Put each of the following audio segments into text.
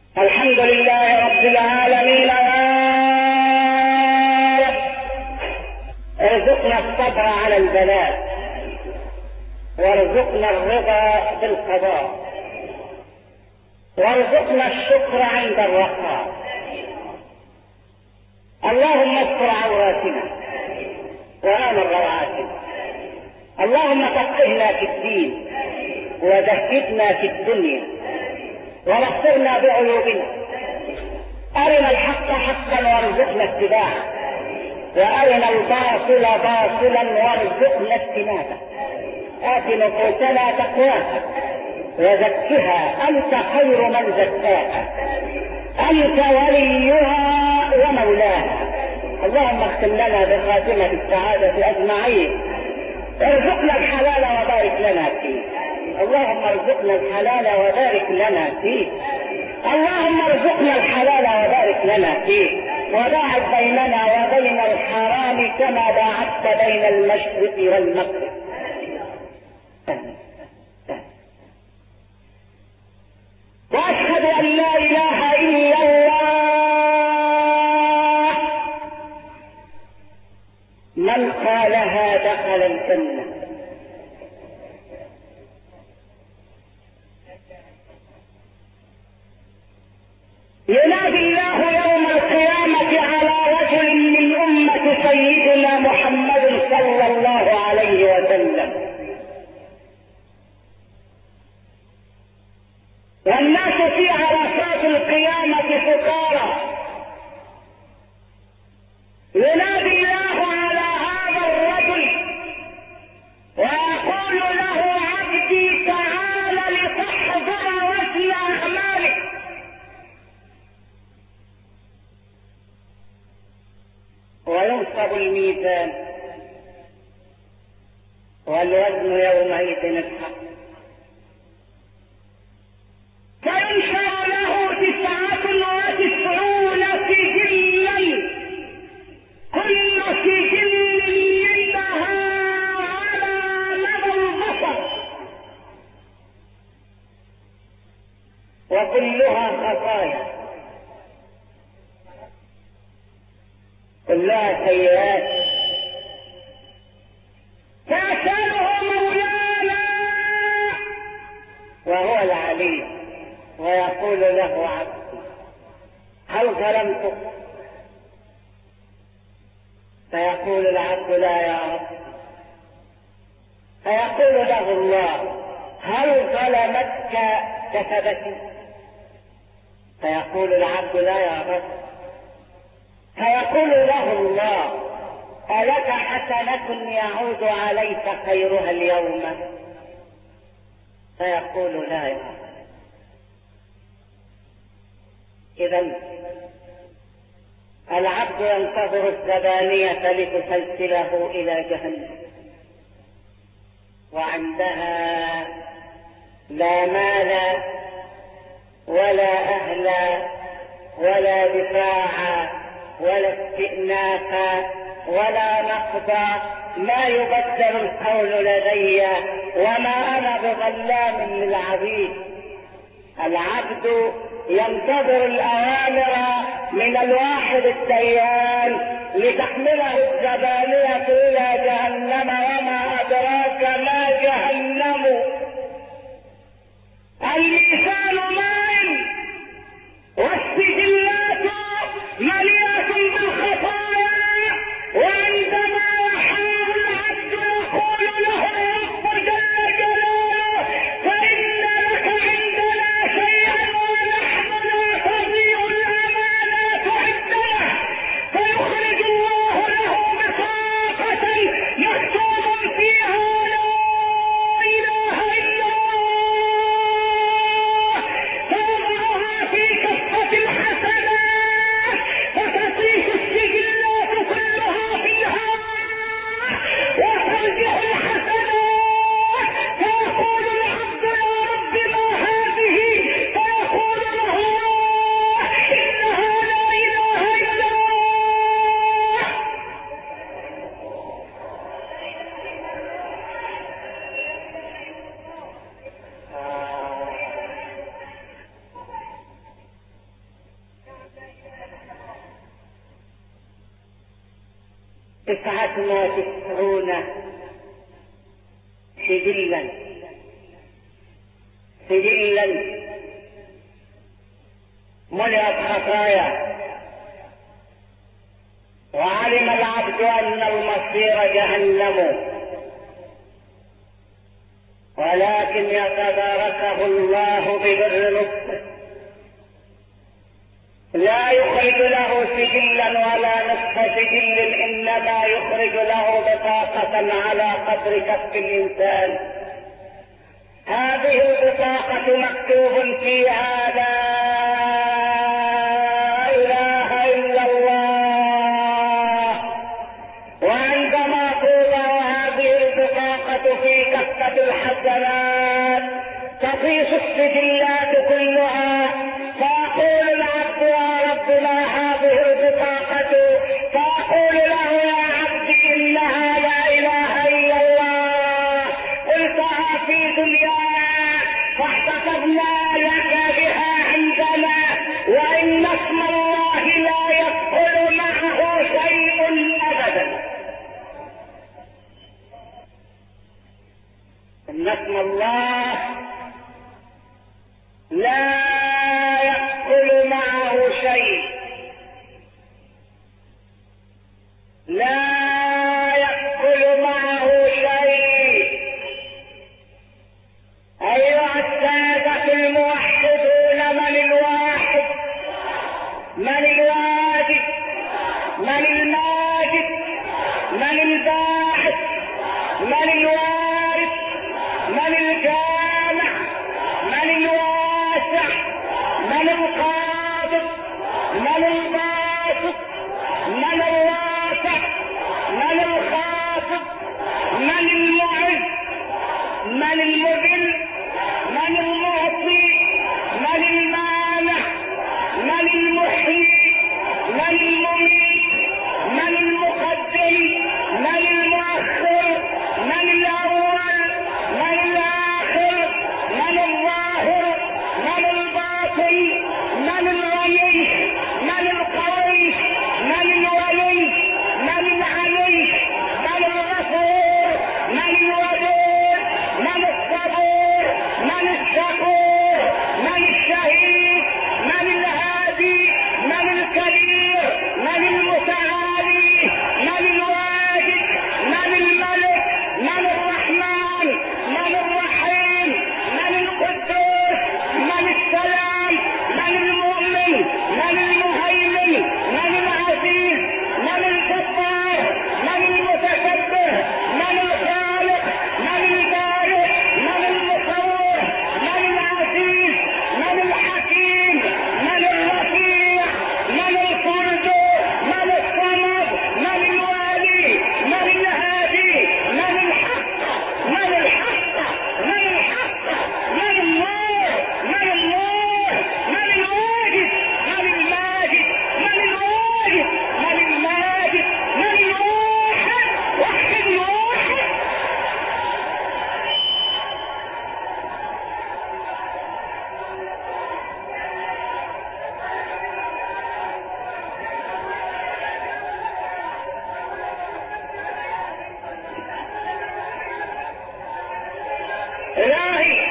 الحمد لله رب العالمين. ارزقنا الصبر على البلاء، وارزقنا الرضا بالقضاء، وارزقنا الشكر عند الرخاء. اللهم استر عوراتنا وآمن روعاتنا. اللهم فقهنا في الدين وزهدنا في الدنيا ونصرنا بعيوبنا. أرنا الحق حقا وارزقنا اتباعه، وأرنا الباطل باطلا وارزقنا اجتنابه. آت نفوسنا تقواها وزكها أنت خير من زكاها، أنت وليها ومولاها. اللهم اختم لنا بخاتمة السعادة أجمعين. ارزقنا الحلال وبارك لنا فيه. اللهم ارزقنا الحلال وبارك لنا فيه. اللهم ارزقنا الحلال وبارك لنا فيه، وباعد بيننا وبين الحرام كما باعدت بين المشرق والمغرب. واشهد ان لا اله الا الله. من قالها دخل الجنه. ينادي الله يوم القيامة على رجل من أمة سيدنا محمد صلى الله عليه وسلم، والناس في عرصات القيامة سكارى. ينادي الله على هذا الرجل ويقول له: عبدي تعال لتحضر وزن أعمالك. وينصب الميزان والوزن يومئذ الحق، فينشر له 99 سجلا، كل سجل منها على مدى البصر، وكلها خطايا، كلها سيئات. فأسأله مولانا وهو العليم ويقول له: عبدي هل ظلمتك؟ فيقول العبد: لا يا رب. فيقول له الله: هل ظلمتك كسبتي؟ فيقول العبد: لا يا رب. فيقول له الله: ألك حسنة يعود عليك خيرها اليوم؟ فيقول: لا يا رب. إذن العبد ينتظر الزبانية لتسلسله إلى جهنم، وعندها لا مال ولا أهل ولا دفاع ولا استئناف ولا نقض. ما يبدل القول لدي وما أنا بظلام للعبيد. العبد ينتظر الأوامر من الواحد الديان لتحمله الزبانية إلى جهنم، وما أدراك ما جهنم. اللسان مائل والسجلات مليئة بالخطايا، وعندما يحاول العبد يقول له الرب جل جلاله: فإن لك عندنا شيئا ونحن لا تضيع الأمانات عندنا. فيخرج الله له بطاقة مكتوب فيها: لا إله إلا الله، 99 سجلا ملئت خطايا، وعلم العبد أن المصير جهنم، ولكن يتداركه الله ببر لطفه، لا يخرج له سجلا ولا نصف سجل، إنما يخرج له بطاقة على قدر كف الإنسان. هذه البطاقة مكتوب فيها لا إله إلا الله، وعندما توضع هذه البطاقة في كفة الحسنات تطيش السجلات كلها، فيقول العبد يا رب ما هذه البطاقة؟ فيقول له يا عبد إنها لا إله إلا الله، قلتها في دنياك فاحتفظنا لك بها عندنا، وإن اسم الله لا يدخل معه شيء أبدا. إن اسم الله لا يدخل معه شيء، لا يدخل معه شيء. أيها السادة الموحدون، من الواحد؟ من الواجد؟ من الماجد؟ من الباعث؟ من الوارث؟ من الجامع؟ من الواسع؟ من القابض؟ من الباسط؟ من الرافع؟ من الخافض؟ من المعز؟ من المذل؟ من المعطي؟ من المانع؟ من المحيي؟ من المميت؟ من المقدم؟ من المؤخر؟ من الأول؟ من الآخر؟ من الظاهر؟ من الباطن؟ من الغني؟ من القوي؟ من الولي؟ من العلي؟ من الغفور؟ من الودود؟ من الصبور؟ من الشكور؟ من الشهيد؟ من الهادي؟ من الكبير؟ من المتعالي؟ من الواجد؟ من الملك؟ من الرحمن؟ من الرحيم؟ من القدوس؟ من السلام؟ من المؤمن؟ من المهيمن؟ من العزيز؟ من الجبار؟ من المتكبر؟ من الخالق؟ من البارئ؟ من المصور؟ من العزيز؟ من الحكيم؟ من الرفيع؟ من الفرد؟ من الصمد؟ من الوالي؟ من الهادي؟ من الحق؟ من الحق؟ من الحق؟ من النور؟ من النور؟ من الواجد؟ من الماجد؟ من الواجد؟ من الماجد؟ من الواحد؟ وحد الواحد. إلهي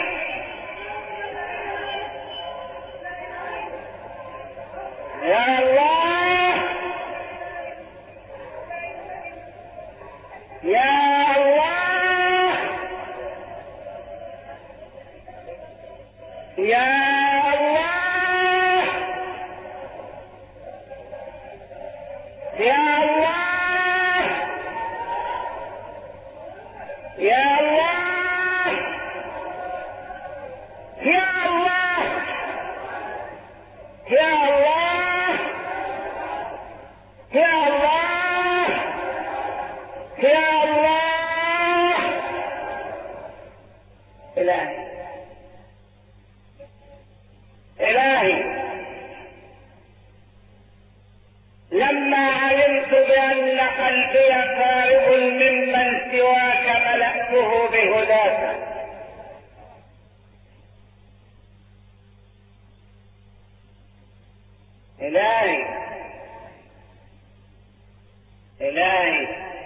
يا الله، يا الله، يا الله، يا الله، يا الله، يا الله، يا الله، يا الله، يا الله. إلهي إلهي، لما علمت بأن قلبي فارغ ممن سواك ملأته بهداك، إلهي إلهي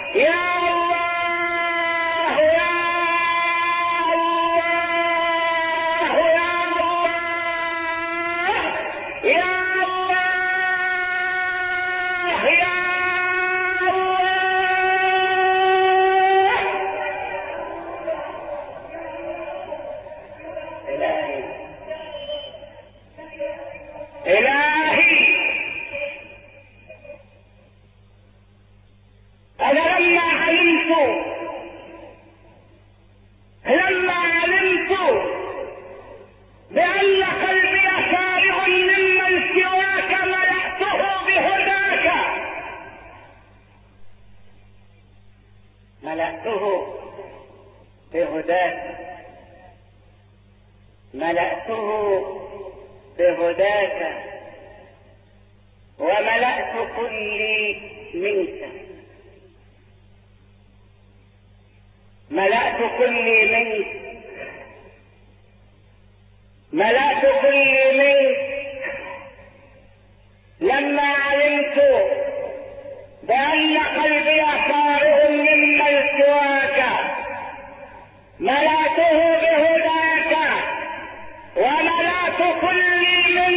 يا الله يا الله يا الله يا الله يا الله. إلهي أنا لما علمت بأن قلبي فارغ ممن سواك ملأته بهداك وملأت كلي منك ملأت كلي منك لما علمت بأن قلبي فارغ ممن سواك ملأته بهداك وملأت كلي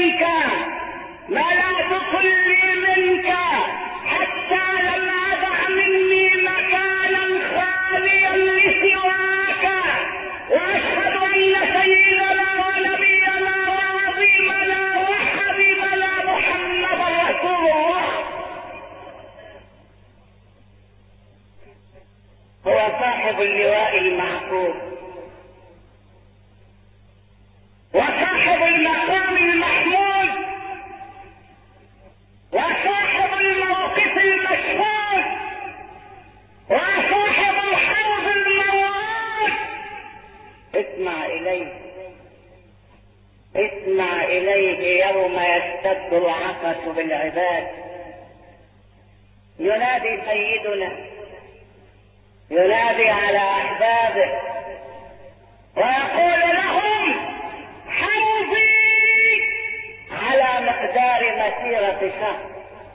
منك حتى لم أدع مني مكانا خاليا لسواك وأشهد أن سيدنا ونبينا وعظيمنا وحبيبنا محمدا رسول الله هو صاحب اللواء المعقوب وصاحب المقام المحمود وصاحب الموقف المشهود وصاحب الحوض الموعود. اسمع إليه يوم يشتد العطش بالعباد. ينادي سيدنا، ينادي على أحبابه ويقول لهم حوضي على مقدار مسيرة شهر،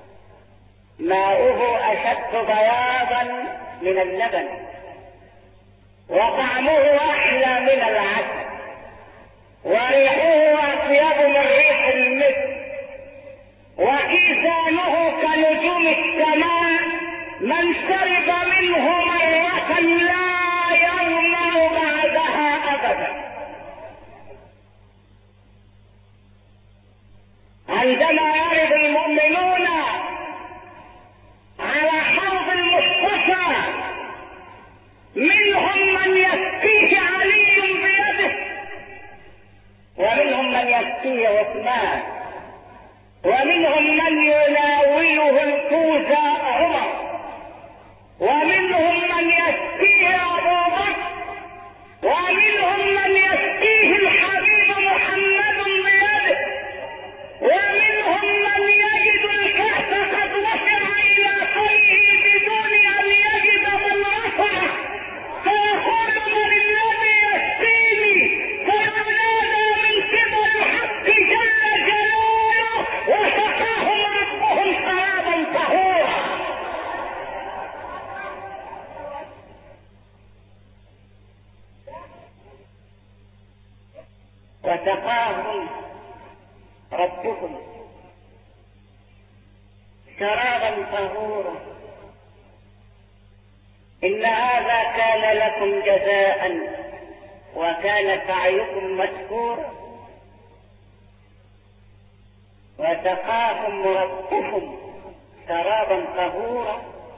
ماؤه أشد بياضا من اللبن وطعمه أحلى من العسل وريحه أطيب من ريح المسك وكيزانه كنجوم السماء، من شرب منه مرة لا يظمأ بعدها أبدا. عندما يرد المؤمنون على حوض المصطفى منهم من يسقيه علي بيده ومنهم من يسقيه عثمان ومنهم من يناوله الكوز عمر ومنهم من يسقيه أبو بكر ومنهم من يسقيه الحبيب محمد بيده ومنهم من يجد الكأس قد وسع إلى فيه بدون أن يجد من رفعه فيقول من الذي يسقيني فينادى من قبل الحق جل جلاله وسقاهم ربهم شرابا طهورا. وسقاهم ربهم شرابا طهورا. إن هذا كان لكم جزاء وكان سعيكم مشكورا. وسقاهم ربهم شرابا طهورا.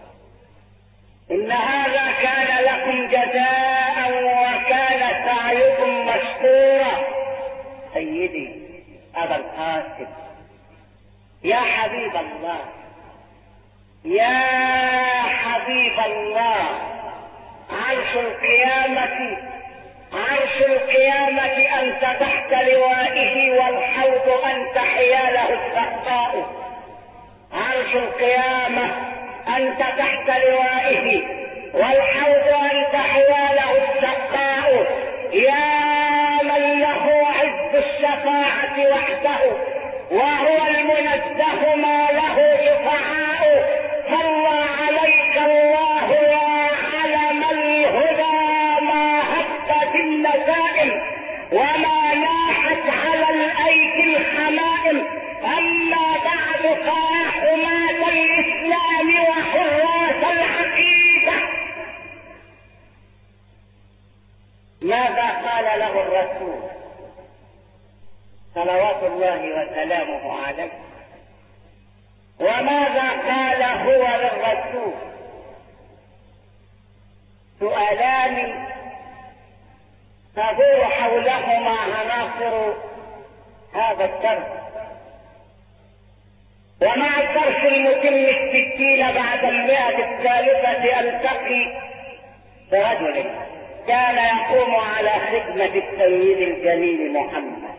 إن هذا كان لكم جزاء وكان سعيكم مشكورا. سيدي أبا القاسم يا حبيب الله، يا حبيب الله، عرش القيامة أنت تحت لوائه والحوض أنت حياله السقاء. عرش القيامة أنت تحت لوائه والحوض أنت حياله السقاء. يا من له عز الشفاعة وحده وهو المنزه ما له شفعاء، صلى عليك الله ماذا قال له الرسول صلوات الله وسلامه عليه؟ وماذا قال هو للرسول؟ سؤالان تدور حولهما عناصر هذا الدرس. ومع الدرس المتم 60 بعد 100 الثالثة ألتقي برجل كان يقوم على خدمة السيد الجليل محمد،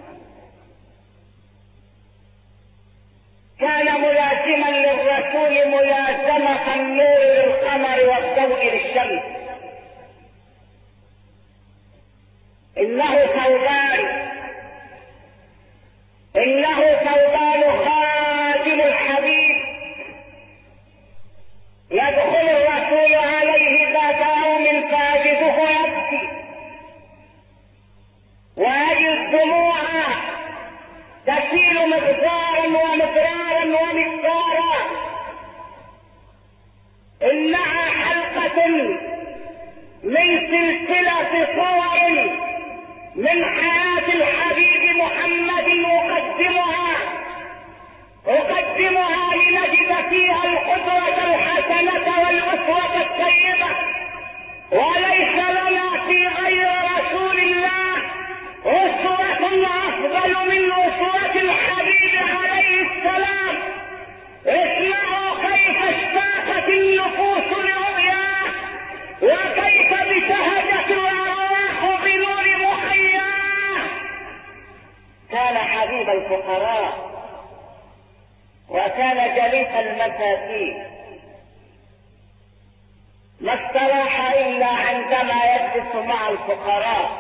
كان ملازما للرسول ملازمة النور للقمر والضوء للشمس. إنه ثوبان خادم الحبيب، يدخل الرسول عليه ذات يوم فاجده يبكي ويجد دموعا تسيل مقدارا ومقرارا ومقدارا. إنها حلقة من سلسلة صور من حياة الحبيب محمد أقدمها لنجد فيها القدوة الحسنة والأسوة الطيبة. وليس لنا في غير رسول الله أسوة أفضل من أسوة الحبيب عليه السلام. اسمعوا كيف اشتاقت النفوس لرؤياه، وكيف ابتهجت الأرواح بنور محياه. كان حبيب الفقراء وكان جليس المساكين، ما استراح إلا عندما يجلس مع الفقراء،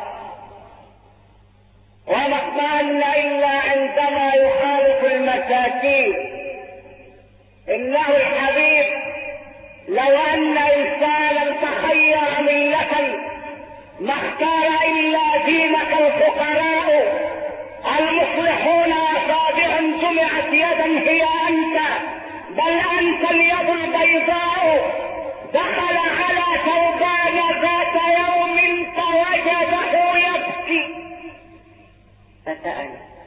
وما اطمأن إلا عندما يخالط المساكين. إنه الحبيب لو أن إنسانا تخير ملة ما اختار إلا دينك الفقراء المصلحون أصابع جمعت يدا هي أنت، بل أنت اليد البيضاء. دخل على ثوبان ذات يوم فوجده يبكي فسأل: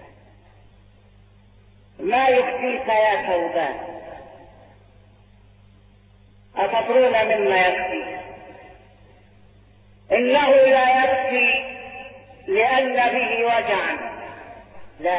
ما يبكيك يا ثوبان؟ أتدرون مما يبكي؟ إنه لا يبكي لأن به وجعا، لا،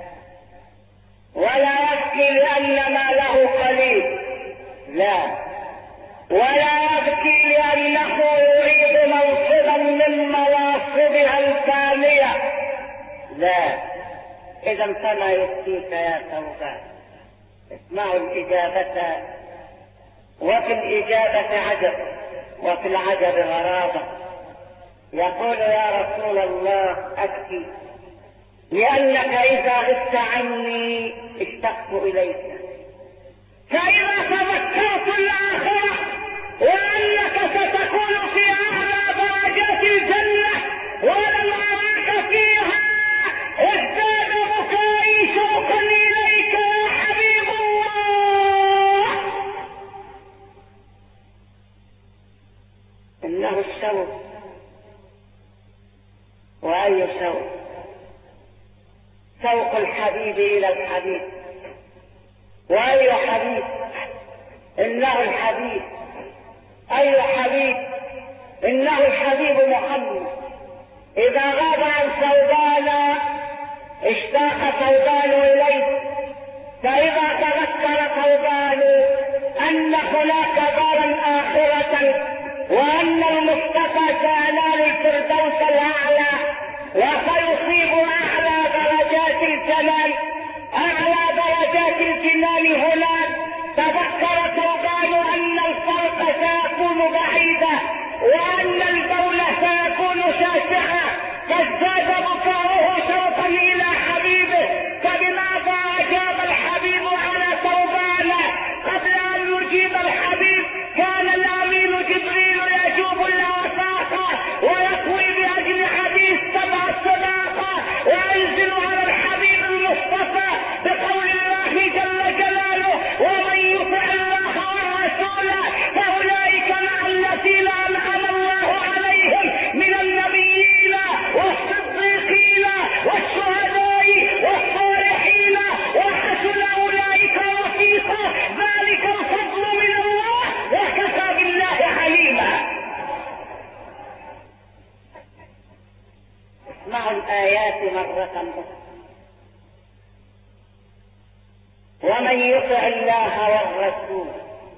ولا يبكي لأن ماله قليل، لا، ولا يبكي لأنه يريد منصبا من مناصبها الفانية، لا. إذا فما يبكيك يا ثوبان؟ اسمعوا الإجابة، وفي الإجابة عجب وفي العجب غرابة. يقول: يا رسول الله أبكي لأنك إذا غبت عني اشتقت إليك، فإذا تذكرت الآخرة وأنك ستكون في أعلى درجات الجنة ولم أراك فيها ازداد بكائي شوقا إليك يا حبيب الله. إنه الشوق، وأي شوق؟ شوق الحبيب إلى الحبيب. وأي حبيب؟ إنه الحبيب. أي حبيب؟ إنه الحبيب محمد. إذا غاب عن ثوبان اشتاق ثوبان إليه، فإذا تذكر ثوبان أن هناك دارا آخرة وأن المصطفى سينال الفردوس الأعلى وسيصيب أعلى درجات الجنان، أعلى درجات الجنان هناك، تذكر ثوبان أن الفرق سيكون بعيدا وأن البول سيكون شاسعا، فازداد بكاؤه شوقا إلى حبيبه. فبماذا أجاب الحبيب على ثوبان قبل أن يجيب الحبيب؟ كان الأمين جبريل يجوب الآفاق ويقوي بأجنحته السبع السباق وينزل على الحبيب المصطفى بقول الله جل جلاله: ومن يطع الله والرسول فأولئك مع الذين أنعم الله عليهم من النبيين الآيات مرة أخرى. ومن يطع الله والرسول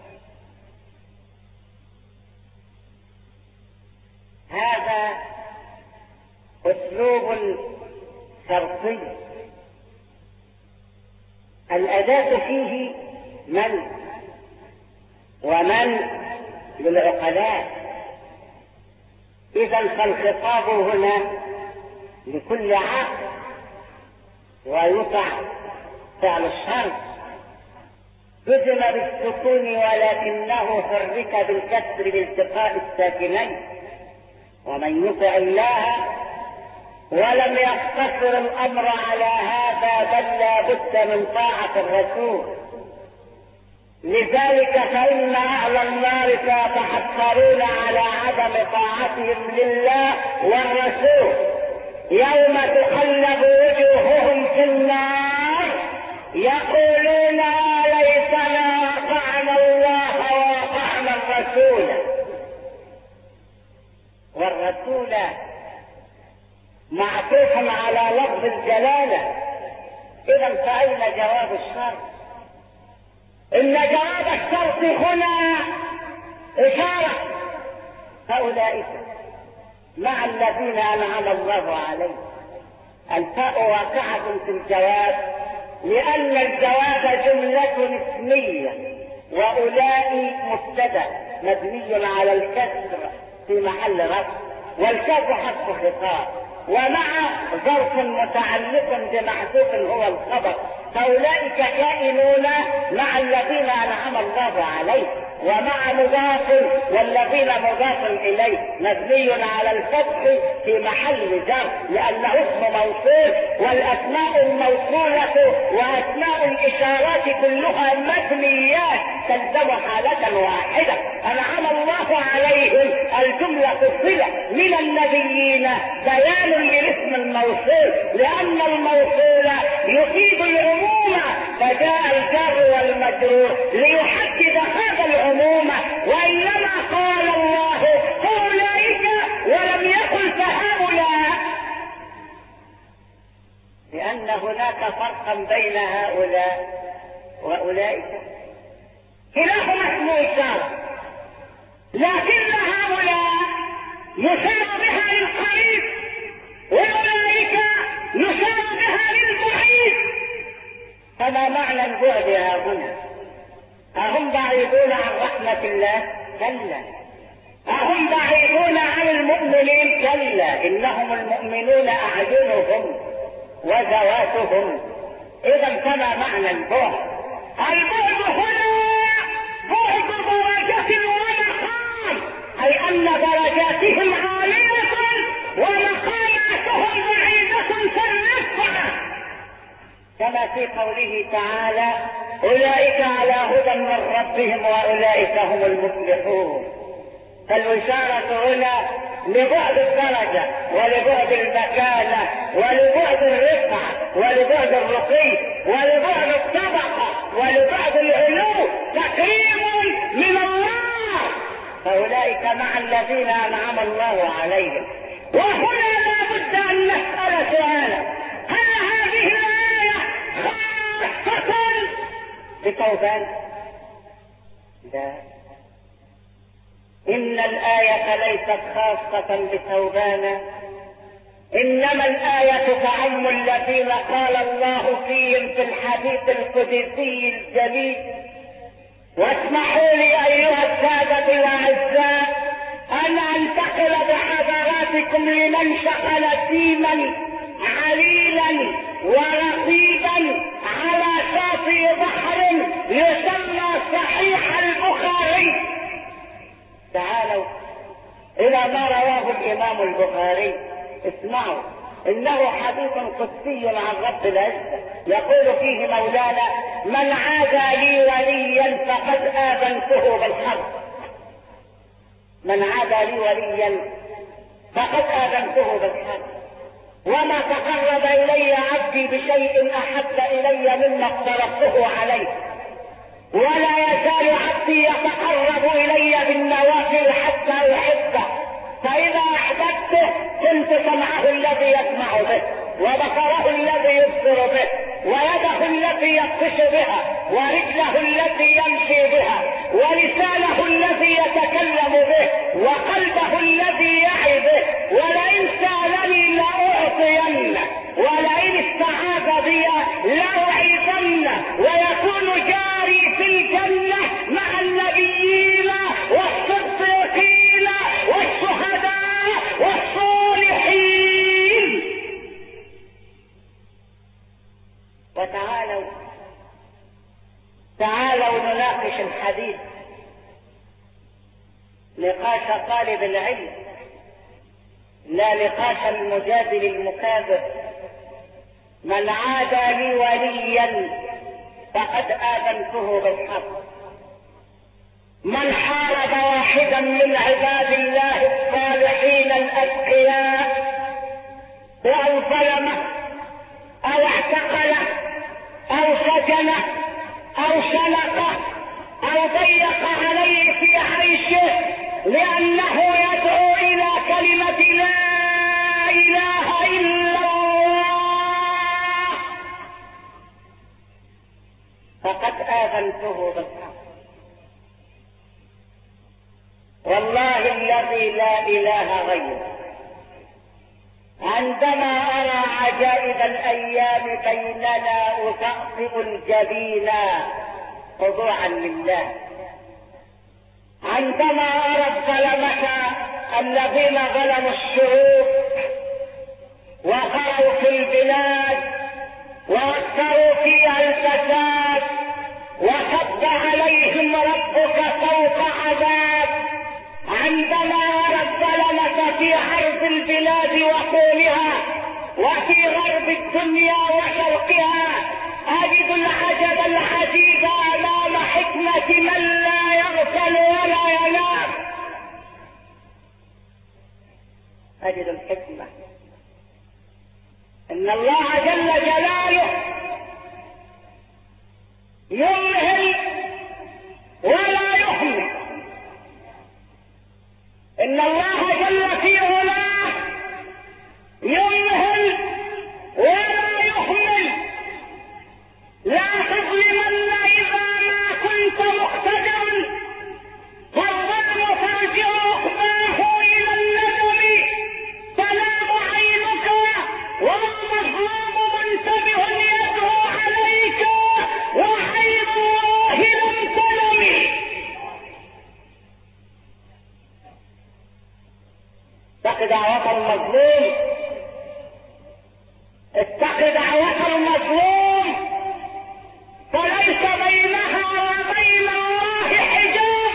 هذا أسلوب شرطي، الأداة فيه من ومن للعقلاء. إذا فالخطاب هنا لكل عاقل، ويطع فعل الشرط جزم بالسكون ولكنه حرك بالكسر بالتقاء الساكنين. ومن يطع الله، ولم يقتصر الأمر على هذا بل لا بد من طاعة الرسول. لذلك فإن أهل النار سيتحسرون على عدم طاعتهم لله والرسول يوم تقلب وجوههم في النار يقولون ليتنا أطعنا الله وأطعنا الرسول. والرسول معطوف على لفظ الجلالة، إذا فأين جواب الشرط؟ إن جواب الشرط هنا إشارة هؤلاء مع الذين أنعم الله عليهم. الفاء واقعة في الجواب لأن الجواب جملة اسمية، وأولئك مبتدأ مبني على الكسر في محل رفع، والكاف حرف خطاب، ومع ظرف متعلق بمحذوف هو الخبر. فأولئك كائنون مع الذين أنعم الله عليهم، ومع مضاف والذين مضاف إليه مبني على الفتح في محل جر لأنه اسم موصول، والأسماء الموصولة وأسماء الإشارات كلها مبنيات تلزم حالة واحدة. أنعم الله عليهم الجملة صلة من النبيين بيان للاسم الموصول، لأن الموصول يفيد العموم، فجاء الجار والمجرور ليحدد هذا العموم. وإنما قال الله أولئك ولم يقل فهؤلاء، لأن هناك فرقا بين هؤلاء وأولئك، كلاهما اسم إشارة، لكن هؤلاء يشار بها للقريب وأولئك يشار بها للبعيد. فما معنى البعد ها هنا؟ أهم بعيدون عن رحمة الله؟ كلا. أهم بعيدون عن المؤمنين؟ كلا، إنهم المؤمنون أعينهم وذواتهم. إذا فما معنى البعد؟ البعد هنا بعد درجة ومقام، أي أن درجاتهم عالية ومقاماتهم بعيدة في الرفعة، كما في قوله تعالى أولئك على هدى من ربهم وأولئك هم المفلحون. فالإشارة هنا لبعد الدرجة ولبعد المكانة ولبعد الرفعة ولبعد الرقي ولبعد الطبقة ولبعد العلو، تكريم من الله. فأولئك مع الذين أنعم الله عليهم. وهنا لا بد أن نسأل سؤالا: هل هذه الآية خاصة بتوبان؟ لا، إن الآية ليست خاصة بتوبان، إنما الآية تعم الذين قال الله فيهم في الحديث القدسي الجليل. واسمحوا لي أيها السادة الأعزاء أن أنتقل بحضراتكم لمن شغل سيما عليلا ورقيبا على شاطئ بحر يسمى صحيح البخاري. تعالوا إلى ما رواه الإمام البخاري، اسمعوا، إنه حديث قدسي عن رب العزة، يقول فيه مولانا: من عادى لي وليا فقد آذنته بالحرب. من عادى لي وليا فقد آذنته بالحرب، وما تقرب إلي عبدي بشيء أحب إلي مما افترضته عليه، ولا يزال عبدي يتقرب إلي بالنوافل حتى أحبه، فإذا أحببته عبدته كنت سمعه الذي يسمع به، وبصره الذي يبصر به، ويده التي يبطش بها، ورجله التي يمشي بها، ولسانه الذي يتكلم به، وقلبه الذي يعي به. ولئن سألني لأعطينه، ولئن استعاذ بي لأعيذنه، ويكون جاري في الجنة مع النبيين والصديقين والشهداء والصالحين. تعالوا نناقش الحديث نقاش طالب العلم، لا نقاش المجادل المكابر. من عادى لي وليا فقد آذنته بالحق. من حارب واحدا من عباد الله الصالحين الأتقياء أو ظلمه أو اعتقله أو سجنه أو شنقه أو ضيق عليه في عيشه لأنه يدعو إلى كلمة لا إله إلا الله فقد آذنته بالحق. والله الذي لا إله غيره، عندما أرى عجائب الأيام بيننا أطأطئ الجبين خضوعا لله. عندما أرى الظلمة الذين ظلموا الشعوب وخروا في البلاد وأكثروا فيها الفساد وصب عليهم ربك فوق عذاب، عندما أرى الظلمة في عرض البلاد وطولها وفي غرب الدنيا وشرقها، أجد العجب العجيب أمام حكمة من لا يغفل ولا ينام. أجد الحكمة إن الله جل جلاله يمهل ولا يهمل، إن الله جل في علاه يمهل ولا يهمل. لا تظلمن إذا ما كنت مقتدرا، فالظلم ترجع عقباه إلى الندم. تنام عينك والمظلوم منتبه يدعو عليك وعين الله لم تنم. اتق دعوة المظلوم، اتق دعوة المظلوم، فليس بينها وبين الله حجاب.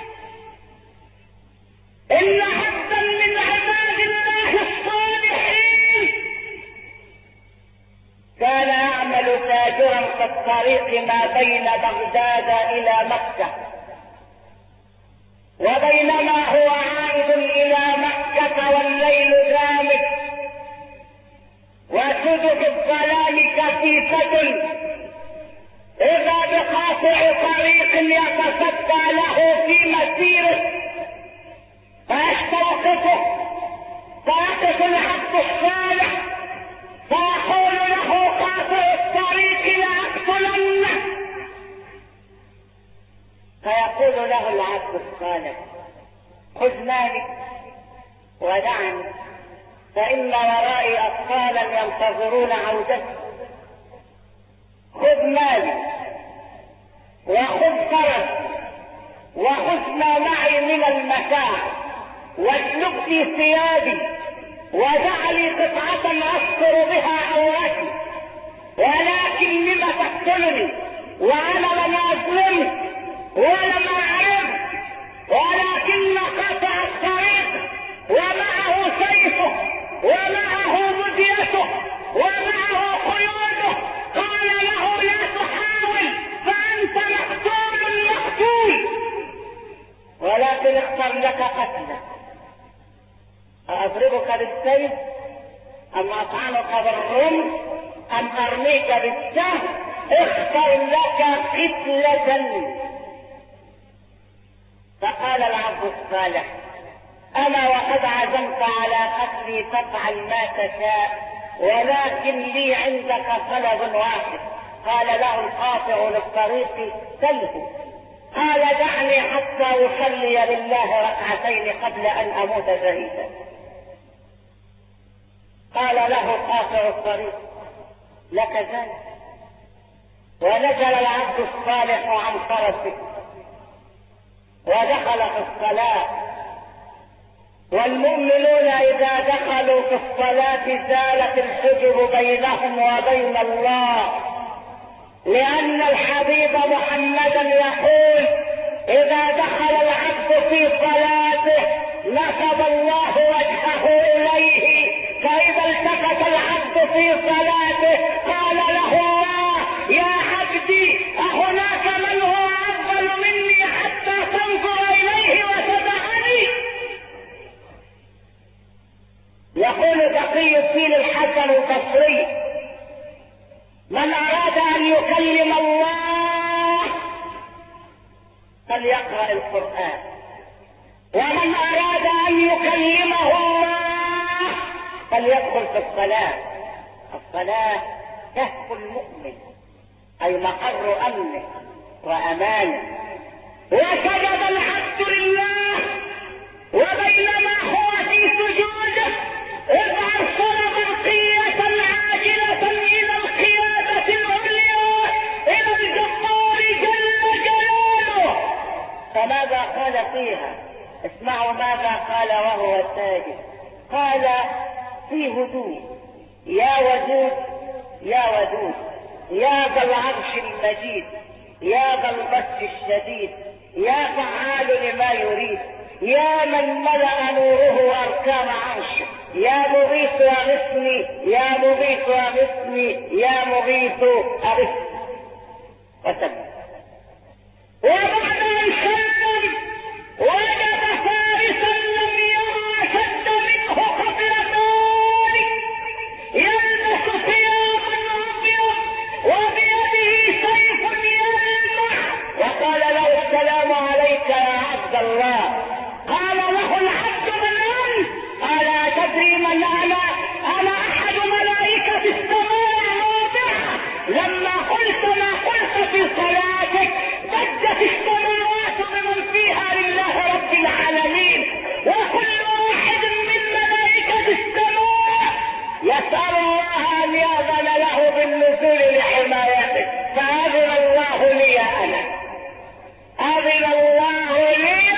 إن عبدا من عباد الله الصالحين كان يعمل تاجرا في الطريق ما بين بغداد إلى مكة، وبينما هو عائد إلى مكة والليل جامد وسدف الظلام كثيفة، إذا بقاطع طريق يتصدى له في مسيره فيستوقفه، فيقف العبد الصالح فيقول له قاطع الطريق لأقتلنه، فيقول له العبد الصالح خذ مالي ودعني فإن ورائي أطفالا ينتظرون عودتي. خذ مالي وخذ فرس وخذ ما معي من المتاع واجلب في ثيابي ودع لي قطعة أستر بها عورتي، ولكن لم تقتلني وأنا لم أظلمك ولم أعرف، ولكن قطع الطريق ومعه سيفه ومعه مديته ومعه قيوده، قال له لا تحاول فأنت مقتول، ولكن اختر لك قتله، أضربك بالسيف أم أطعنك بالرمح أم أرميك بالسهم، اختر لك قتلة. فقال العبد الصالح انا وقد عزمت على قتلي فافعل ما تشاء، ولكن لي عندك طلب واحد. قال له القاطع للطريق سله. قال دعني حتى اصلي لله ركعتين قبل ان اموت شهيدا. قال له قاطع الطريق لك ذلك. ونزل العبد الصالح عن فرسه ودخل في الصلاة. والمؤمنون اذا دخلوا في الصلاة زالت الحجب بينهم وبين الله، لان الحبيب محمدا يقول اذا دخل العبد في صلاته نصب الله وجهه اليه، فاذا التفت العبد في صلاته قال له الله يا عبدي اهناك من هو افضل مني حتى تنظر اليه وتدعني؟ يقول تقي الدين الحسن البصري من اراد ان يكلم الله فليقرأ القرآن، ومن اراد ان يكلمه الله فليدخل في الصلاة. الصلاة كهف المؤمن اي مقر امنه وامانه. وسجد العبد لله وبينما هو في سجوده اذ ارسل برقية عاجلة الى القيادة العليا الى الجبار جل جلاله. فماذا قال فيها؟ اسمعوا ماذا قال وهو ساجد. قال في هدوء يا ودود يا ودود يا ذا العرش المجيد يا ذا البطش الشديد يا فعال لما يريد يا من ملأ نوره أركان عرشه يا مغيث أغثني يا مغيث أغثني يا مغيث أغثني. وسلم. وبعد أن سلم وجد فارسا لم يرى أشد منه قبل ذلك يلبس ثيابا أبيض وبيده سيف يلمع، وقال له السلام عليك يا عبد الله. قال له العبد من انت؟ قال اتدري من انا؟ انا احد ملائكة السماء الرابعة. لما قلت ما قلت في صلاتك بدت السماوات بمن فيها لله رب العالمين، وكل واحد من ملائكة السماء يسأل الله ان يأذن له بالنزول لحمايته، فأذن الله لي انا، أذن الله لي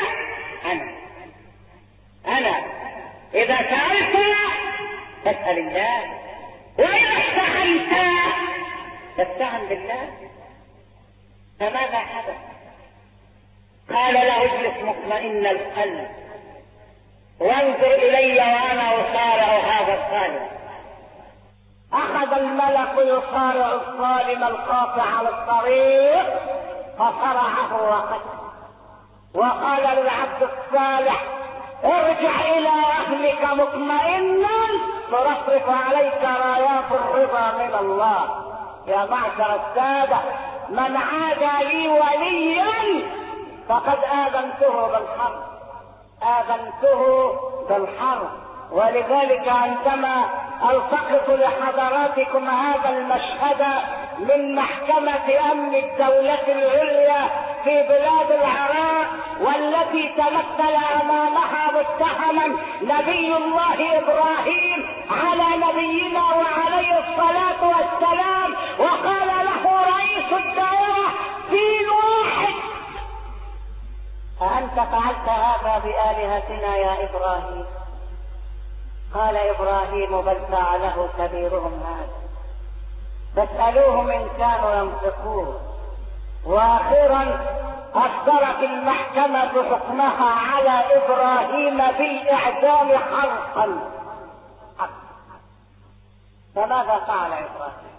أنا. إذا سألت فاسأل الله، وإذا استعنت فاستعن بالله. فماذا حدث؟ قال له اجلس مطمئن القلب وانظر إلي وأنا أصارع هذا الظالم. أخذ الملك يصارع الظالم القاطع على الطريق فصرعه وقتله، وقال للعبد الصالح ارجع الى اهلك مطمئنا ترفرف عليك رايات الرضا من الله. يا معشر السادة من عادى لي وليا فقد آذنته بالحرب، آذنته بالحرب. ولذلك عندما التقط لحضراتكم هذا المشهد من محكمة امن الدولة العليا في بلاد العراق، والتي تمثل امامها متهما نبي الله ابراهيم على نبينا وعليه الصلاة والسلام، وقال له رئيس الدائرة دين واحد أأنت فعلت هذا بآلهتنا يا إبراهيم؟ قال إبراهيم بل فعله كبيرهم هذا فاسألوهم إن كانوا ينطقون. وأخيرا أصدرت المحكمة حكمها على إبراهيم بالإعدام حرقا. فماذا فعل إبراهيم؟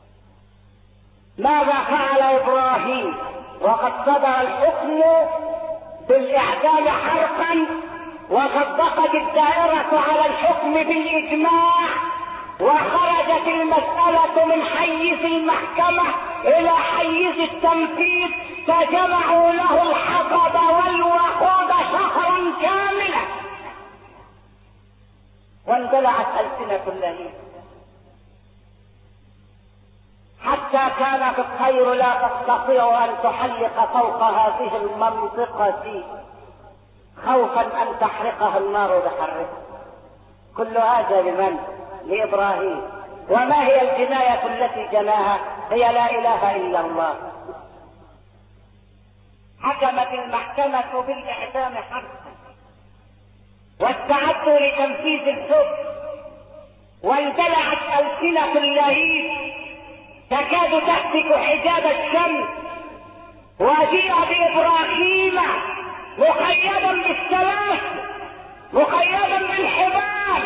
ماذا فعل إبراهيم وقد صدر الحكم بالإعدام حرقا وقد ضاقت الدائرة على الحكم بالإجماع، وخرجت المسألة من حيز المحكمة إلى حيز التنفيذ، فجمعوا له الحطب والوقود شهرا كاملا وامتلعت ألسنة اللهيب، حتى كانت الطير لا تستطيع أن تحلق فوق هذه المنطقة خوفا أن تحرقها النار بحرها. كل هذا لمن؟ لإبراهيم. وما هي الجناية التي جناها؟ هي لا إله إلا الله. حكمت المحكمة بالإعدام حرفا، واستعدوا لتنفيذ الحكم، واندلعت ألسنة اللهيب تكاد تهتك حجاب الشمس، وجيء بإبراهيم مقيدا بالسلاح مقيدا بالحبال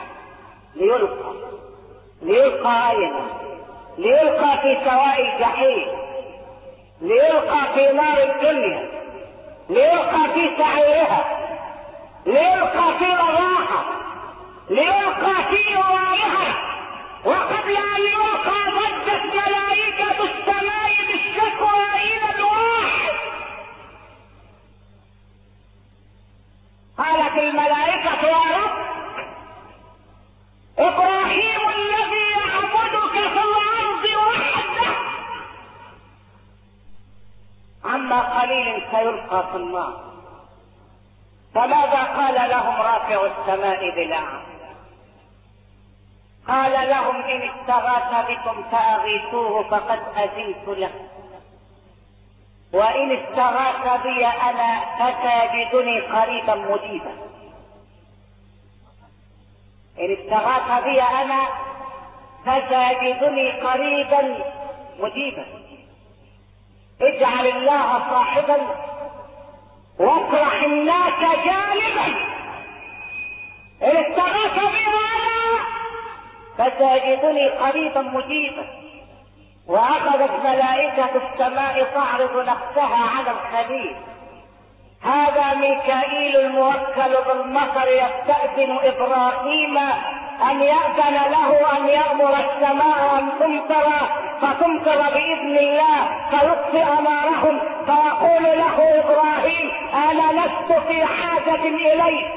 ليلقى أين؟ ليلقى في سواء الجحيم، ليلقى في نار الدنيا، ليلقى في سعيرها، ليلقى في رضاها، ليلقى في أوائها. وقبل أن يلقى ضجت ملائكة السماء بالشكوى إلى الواحد. قالت الملائكة يا رب، إبراهيم الذي يعبدك في الأرض وحده عما قليل سيلقى في النار. فماذا قال لهم رافع السماء بلعب؟ قال لهم إن استغاث بكم فأغيثوه فقد أذنت له، وإن استغاث بي أنا فسيجدني قريبا مجيبا. إن استغاث بي أنا فسيجدني قريبا مجيبا. اجعل الله صاحبا واطرح الناس جانبا. إن استغاث بي أنا فسيجدني قريبا مجيبا. وأخذت ملائكة السماء تعرض نفسها على الخليل. هذا ميكائيل الموكل بالمطر يستأذن إبراهيم أن يأذن له أن يأمر السماء أن تمطر، فتمطر بإذن الله فيطفئ نارهم. فيقول له إبراهيم أنا لست في حاجة إليك.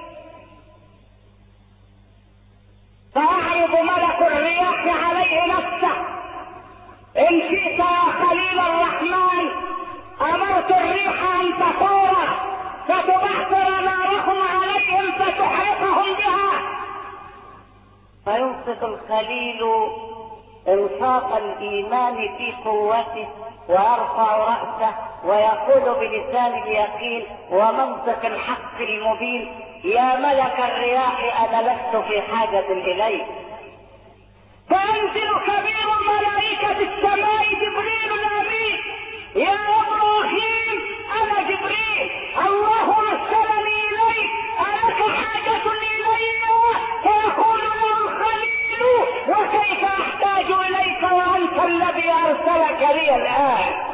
فيعرض ملك الرياح عليه نفسه. إن شئت يا خليل الرحمن أمرت الريح أن تثور فتبحثر نارهم عليهم فتحرقهم بها. فينصت الخليل انصاف الإيمان في قوته ويرفع رأسه ويقول بلسان اليقين ومنطق الحق المبين يا ملك الرياح أنا لست في حاجة إليك. فينزل كبير ملائكة السماء جبريل الأمين يا إبراهيم أنا جبريل الله أرسلني إليك ألك حاجة إلي؟ فيقول له الخليل وكيف أحتاج إليك وأنت الذي أرسلك لي الآن؟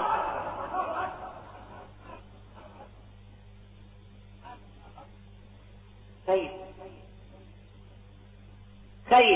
كيف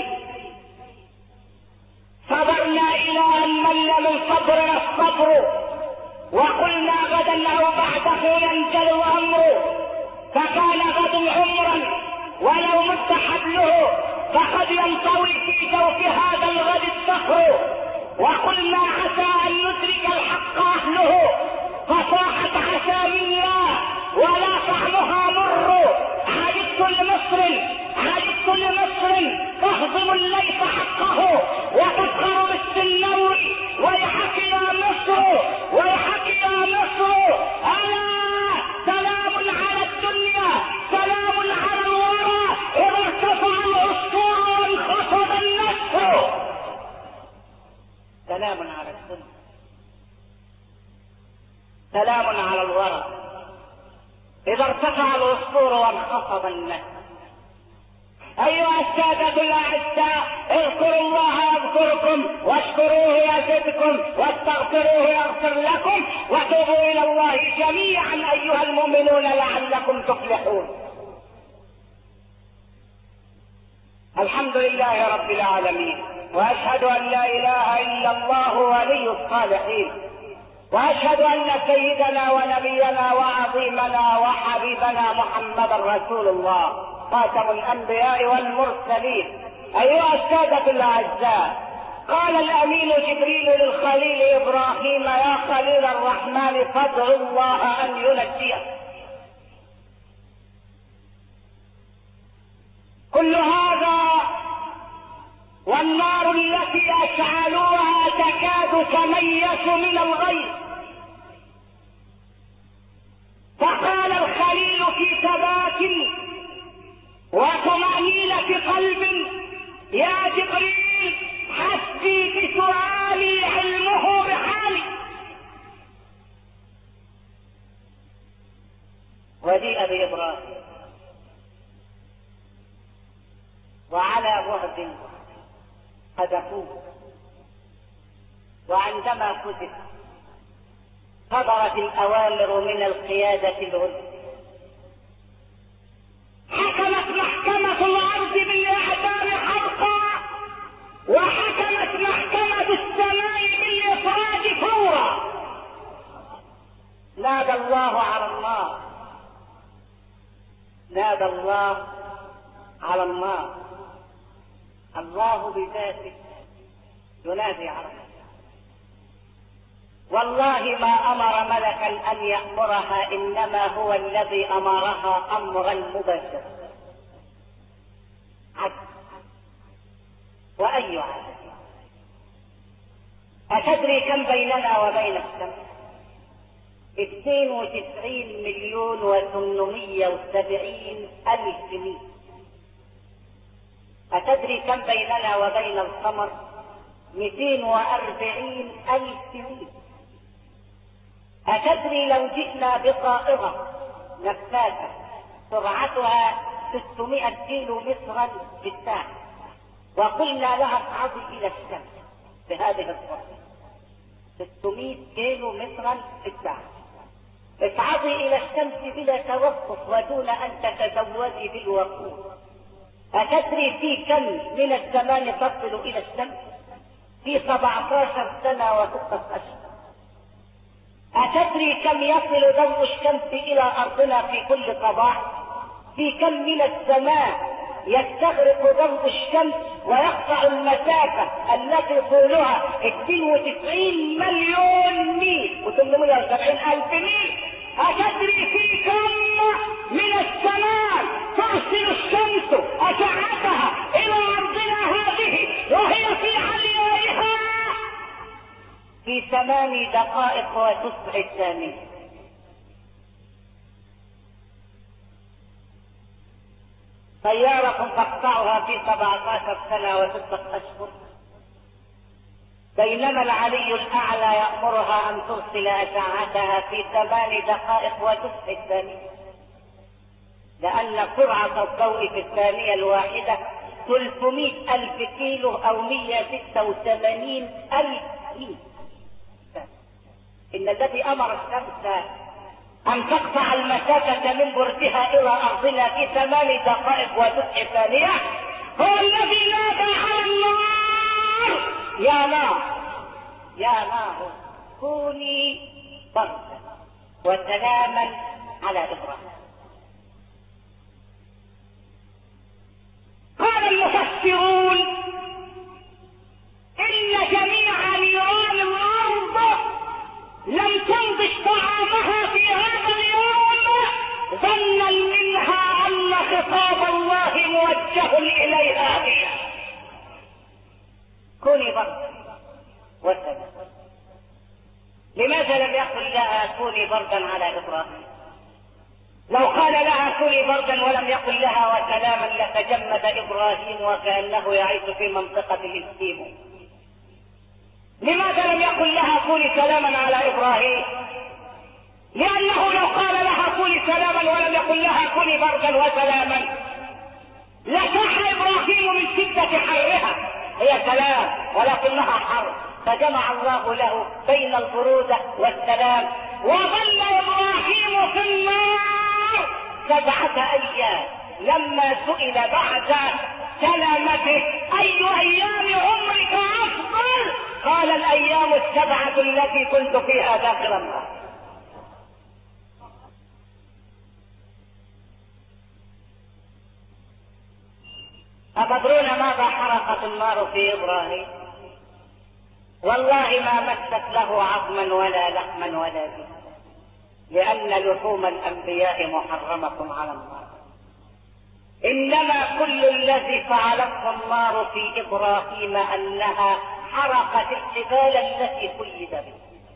صبرنا إلى أن مل من صبرنا الصبر وقلنا غدا أو بعده ينجل أمره، فكان غد عمرا ولو مد حبله فقد ينطوي في جوف هذا الغد الصخر. وقلنا عسى أن يدرك الحق أهله فصاحت عسى منا ولا طعمها مر. عجبت لمصر تهضم الليث حقه وتفخر بالسنور ويحك يا مصر ألا سلام على الدنيا سلام على الورى إذا ارتفع العصفور وانخفض النسر. سلام على الدنيا سلام على الورى إذا ارتفع العصفور وانخفض النسر. أيها السادة الأعزاء اذكروا الله يذكركم واشكروه يزدكم واستغفروه يغفر لكم وتوبوا إلى الله جميعا أيها المؤمنون لعلكم تفلحون. الحمد لله رب العالمين، وأشهد أن لا إله إلا الله ولي الصالحين، وأشهد أن سيدنا ونبينا وعظيمنا وحبيبنا محمدا رسول الله خاتم الأنبياء والمرسلين. أيها السادة الأعزاء، قال الأمين جبريل للخليل إبراهيم: يا خليل الرحمن فادع الله أن ينجيه. كل هذا والنار التي أشعلوها تكاد تميز من الغيظ. فقال الخليل في ثبات وطمأنينة قلب: يا جبريل، حسبي بسؤالي علمه بحالي. وجيء بإبراهيم وعلى بعد قذفوه، وعندما كذب صدرت الأوامر من القيادة العليا. حكمت محكمة الأرض بالإعدام حقا، وحكمت محكمة السماء بالإفراد فورا. نادى الله على النار، نادى الله على النار. الله بذاته ينادي على النار. والله ما أمر ملكا أن يأمرها، إنما هو الذي أمرها أمرا مباشرا. عدل. وأي عدل؟ أتدري كم بيننا وبين السماء؟ 92,870,000 ميل. أتدري كم بيننا وبين القمر؟ 240,000 ميل. أتدري لو جئنا بطائرة نفاثة سرعتها 600 كيلو مترا في الساعة وقلنا لها اصعدي إلى الشمس بهذه السرعة 600 كيلو مترا في الساعة، اصعدي إلى الشمس بلا توقف ودون أن تتزودي بالوقود، أتدري في كم من الزمان تصل إلى الشمس؟ في 17 سنة و6 أشهر. أتدري كم يصل ضوء الشمس إلى أرضنا في كل صباح؟ في كم من السماء يستغرق ضوء الشمس ويقطع المسافة التي طولها 92 مليون ميل و870,000 ميل. أتدري في كم من السماء ترسل الشمس أشعتها إلى أرضنا هذه وهي في عليائها في 8 دقائق و9 ثانية. سيارة تقطعها في 17 سنة و6 أشهر، بينما العلي الأعلى يأمرها أن ترسل أشعتها في 8 دقائق و9 ثانية، لأن سرعة الضوء في الثانية الواحدة 300,000 كيلو أو 186,000 ميل. إن الذي أمر الشمس أن تقطع المسافة من برجها إلى أرضنا في 8 دقائق و9 ثانية هو الذي نادى على النار: يا نار، يا نار كوني بردا وسلاما على إبراهيم. قال المفسرون: إن جميع نيران الأرض لم تنضج طعامها في هذا اليوم ظنا منها أن خطاب الله موجه إليها هي. كوني بردا وسلاما. لماذا لم يقل لها كوني بردا على إبراهيم؟ لو قال لها كوني بردا ولم يقل لها وسلاما لتجمد إبراهيم وكأنه يعيش في منطقة الإسكيمو. لماذا لم يقل لها كوني سلاما على إبراهيم؟ لأنه لو قال لها كوني سلاما ولم يقل لها كوني بردا وسلاما لصاح إبراهيم من شدة حرها. هي سلام ولكنها حر، فجمع الله له بين البرودة والسلام، وظل إبراهيم في النار 7 أيام. لما سئل بعد سلامته: أي أيام عمرك أفضل؟ قال: الأيام 7 التي كنت فيها داخل النار. أتدرون ماذا حرقت النار في إبراهيم؟ والله ما مست له عظما ولا لحما ولا دم، لأن لحوم الأنبياء محرمة على النار. إنما كل الذي فعلته النار في إبراهيم أنها حرقت الجبال التي كلد به،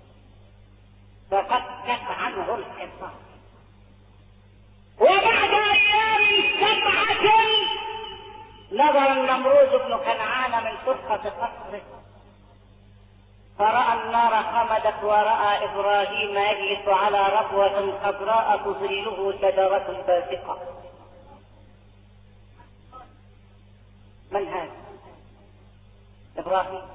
ففكت عنه الحصار. وبعد أيام 7 نظر النمرود بن كنعان من طرقة قصره فرأى النار خمدت، ورأى إبراهيم يجلس على ربوة خضراء تظله شجرة باسقة. من هذا؟ إبراهيم.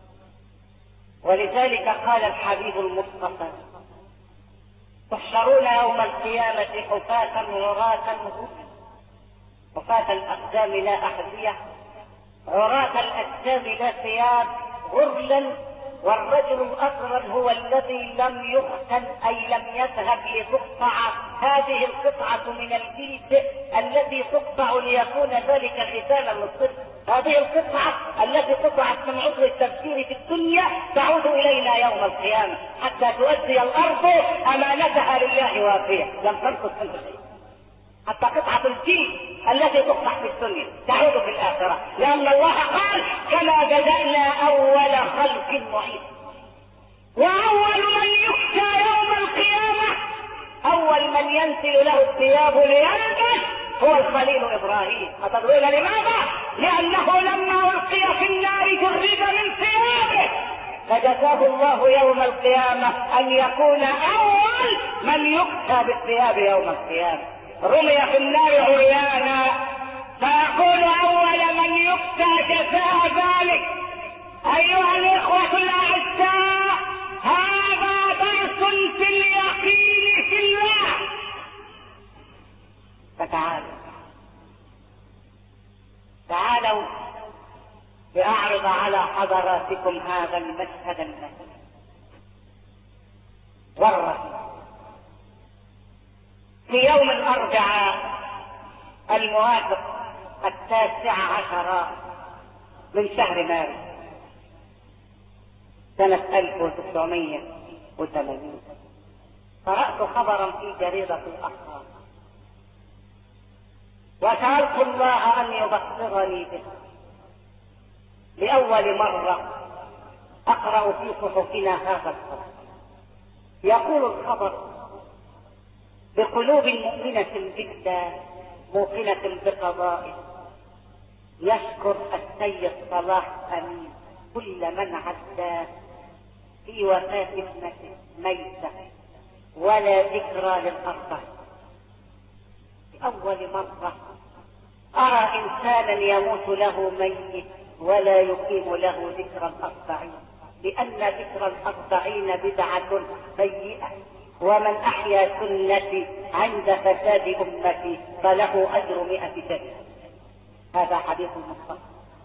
ولذلك قال الحبيب المصطفى: تحشرون يوم القيامة حفاة عراة حفاة الأقدام لا أحذية، عراة الأجسام لا ثياب، غرلا. والرجل الأقرن هو الذي لم يختن، أي لم يذهب لتقطع هذه القطعة من الجلد التي تقطع ليكون ذلك ختانا للطفل. هذه القطعة التي قطعت من عضو التفسير في الدنيا تعود إلينا يوم القيامة حتى تؤدي الأرض أمانتها لله وافية، لم تنقص منه شيء. حتى قطعة الجلد التي تقطع في الدنيا تعود في الآخرة، لأن الله قال: كما بدأنا أول خلق نعيد. وأول من يخشى يوم القيامة، أول من ينزل له الثياب ليلبس هو الخليل إبراهيم. أتدرون لماذا؟ لأنه لما ألقي في النار جرد من ثيابه، فجزاه الله يوم القيامة أن يكون أول من يخشى بالثياب يوم القيامة. رمي في النار عريانا، فيقول أول من يخشى جزاء ذلك. أيها الإخوة الأعزاء، هذا درس في اليقين في الله. تعالوا لأعرض على حضراتكم هذا المشهد المهيب والرهيب. في يوم الأربعاء الموافق 19 من شهر مارس سنة 1980 قرأت خبرا في جريدة الأخبار، وسألت الله أن يبصرني به. لأول مرة أقرأ في صحفنا هذا الخبر. يقول الخبر: بقلوب مؤمنة جدا موقنة بقضائه يشكر السيد صلاح أمين كل من عداه في وفاة ابنته ميتة ولا ذكرى للأربع. لأول مرة أرى إنسانا يموت له ميت ولا يقيم له ذكرى الأربعين، لأن ذكرى الأربعين بدعة سيئة، ومن أحيا سنتي عند فساد أمتي فله أجر 100 شهيد. هذا حديث المصطفى.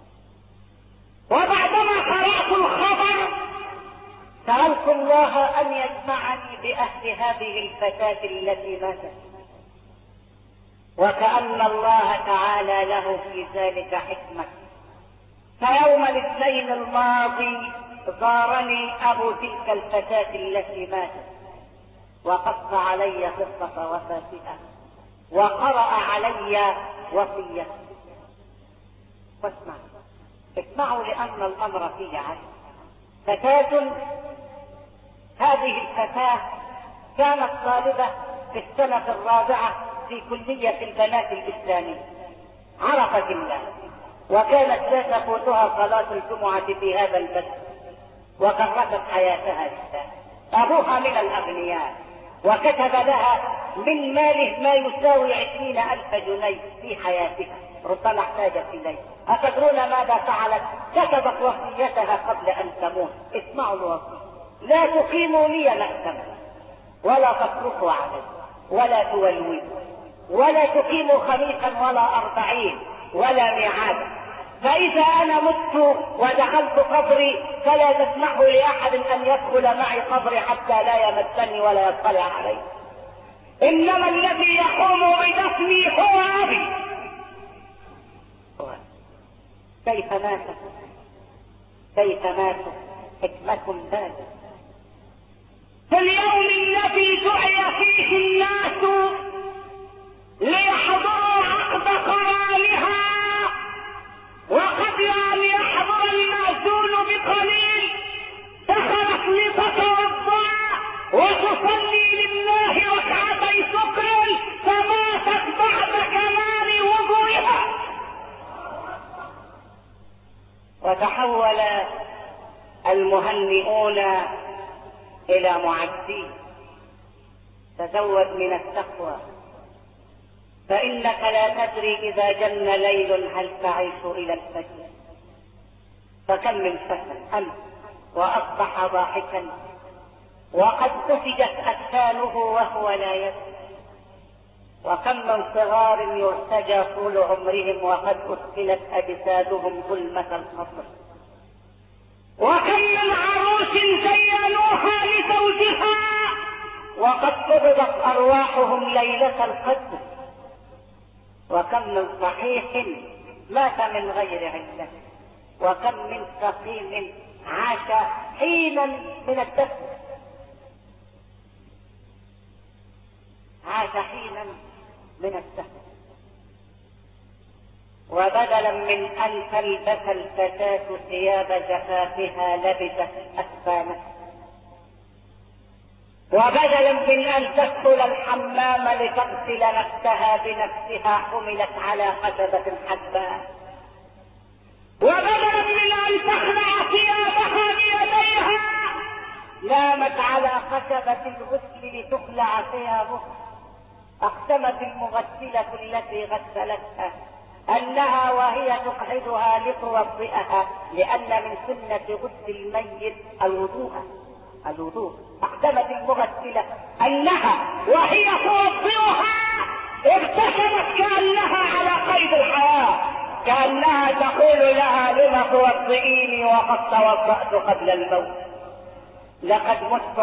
وبعدما قرأت الخبر سألت الله أن يجمعني بأهل هذه الفتاة التي ماتت، وكأن الله تعالى له في ذلك حكمة. فيوم الاثنين الماضي زارني أبو تلك الفتاة التي ماتت وقص علي قصة وفاتها وقرأ علي وصية. اسمعوا لأن الأمر فيه عجب. فتاة، هذه الفتاة كانت طالبة في السنة الرابعة في كلية البنات الإسلامية، عرفت الله، وكانت لا تفوتها صلاة الجمعة في هذا البلد، وكرست حياتها لله. أبوها من الأغنياء، وكتب لها من ماله ما يساوي 20,000 جنيه في حياتها، ربما احتاجت إليه. أتدرون ماذا فعلت؟ كتبت وصيتها قبل أن تموت. اسمعوا الوصية: لا تقيموا لي مأتما، ولا تصرفوا علي، ولا تولوا، ولا تقيموا خميسا ولا 40 ولا ميعاد. فإذا أنا مت ودخلت قبري فلا تسمحوا لأحد أن يدخل معي قبري حتى لا يمسني ولا يطلع علي. إنما الذي يقوم بدفني هو أبي. كيف ماتوا حكمة بالغة. في اليوم الذي دعي فيه الناس ليحضروا عقد قرانها، وقبل ان يحضر المأذون بقليل دخلت لتتوضا وتصلي لله ركعتي شكر، فماتت بعد كمال وضوئها. وتحول المهنئون الى معزين. تزود من التقوى، فانك لا تدري اذا جن ليل هل تعيش الى الفجر. فكم من فتى امس واصبح ضاحكا وقد نسجت اكفانه وهو لا يدري، وكم من صغار يرتجى طول عمرهم وقد اسكنت اجسادهم ظلمة القبر، وكم من عروس زينوها لزوجها وقد قبضت ارواحهم ليلة القدر، وكم من صحيح مات من غير علة، وكم من سقيم عاش حينا من الدفن، وبدلا من ان تلبس الفتاة ثياب زفافها لبست اكفانها، وبدلا من ان تدخل الحمام لتغسل نفسها بنفسها حملت على خشبة حباء، وبدلا من ان تخلع ثيابها بيديها نامت على خشبة الغسل لتخلع ثيابها. اقسمت المغسلة التي غسلتها انها وهي تقعدها لتوضئها، لان من سنة غسل الميت الوضوء. اقسمت المغسلة انها وهي توضئها ابتسمت كأنها على قيد الحياة، كأنها تقول لها لم توضئيني وقد توضأت قبل الموت. لقد مت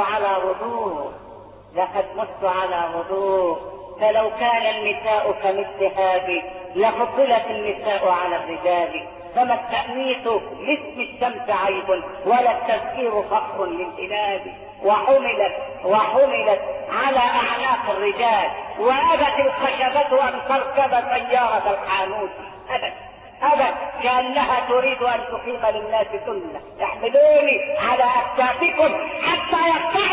على وضوء، فلو كان النساء كمثل هذه لفضلت النساء على الرجال. فما التأنيث لاسم الشمس عيب ولا التذكير فخر للإناث، وحملت على أعناق الرجال، وأبت الخشبة أن تركب سيارة الحانوت، أبت كأنها تريد أن تقيم للناس سنة. احملوني على أكتافكم حتى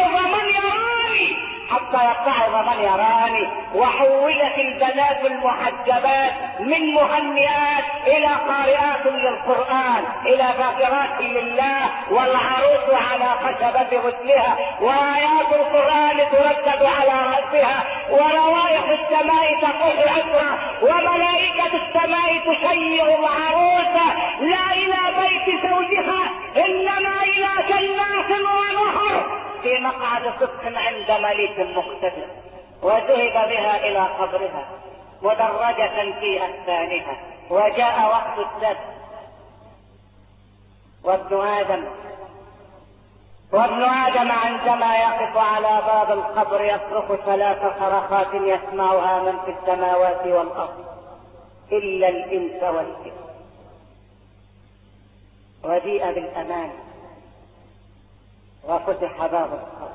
يتعظ من يراني. وحولت البنات المحجبات من مهنئات الى قارئات للقرآن، الى ذاكرات لله، والعروس على خشبة غسلها، وآيات القرآن تردد على رأسها، وروائح السماء تقول عطرا، وملائكة السماء تشيع العروس لا الى بيت زوجها انما الى جنات ونهر في مقعد صدق عند مليك مقتدر. وذهب بها الى قبرها مدرجة في اكفانها. وجاء وقت السبت، وابن آدم عندما يقف على باب القبر يصرخ 3 صرخات يسمعها من في السماوات والأرض إلا الإنس والجن. وجيء بالأمان وفتح باب القبر،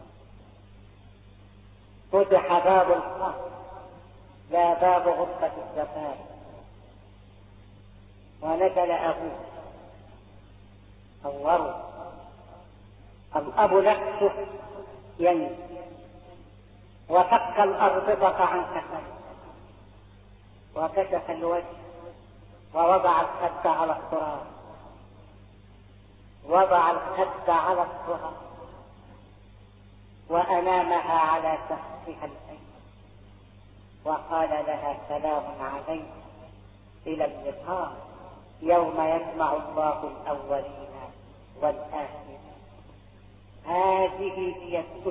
لا باب غرفة الزفاف. ونزل أبوه صوروا الأب نفسه ينزل وفك الأربطة عن كفنه وكشف الوجه ووضع الخد على التراب، وأنامها على سقفها الأيمن وقال لها سلام عليك إلى اللقاء يوم يجمع الله الأولين والآخرين. هذه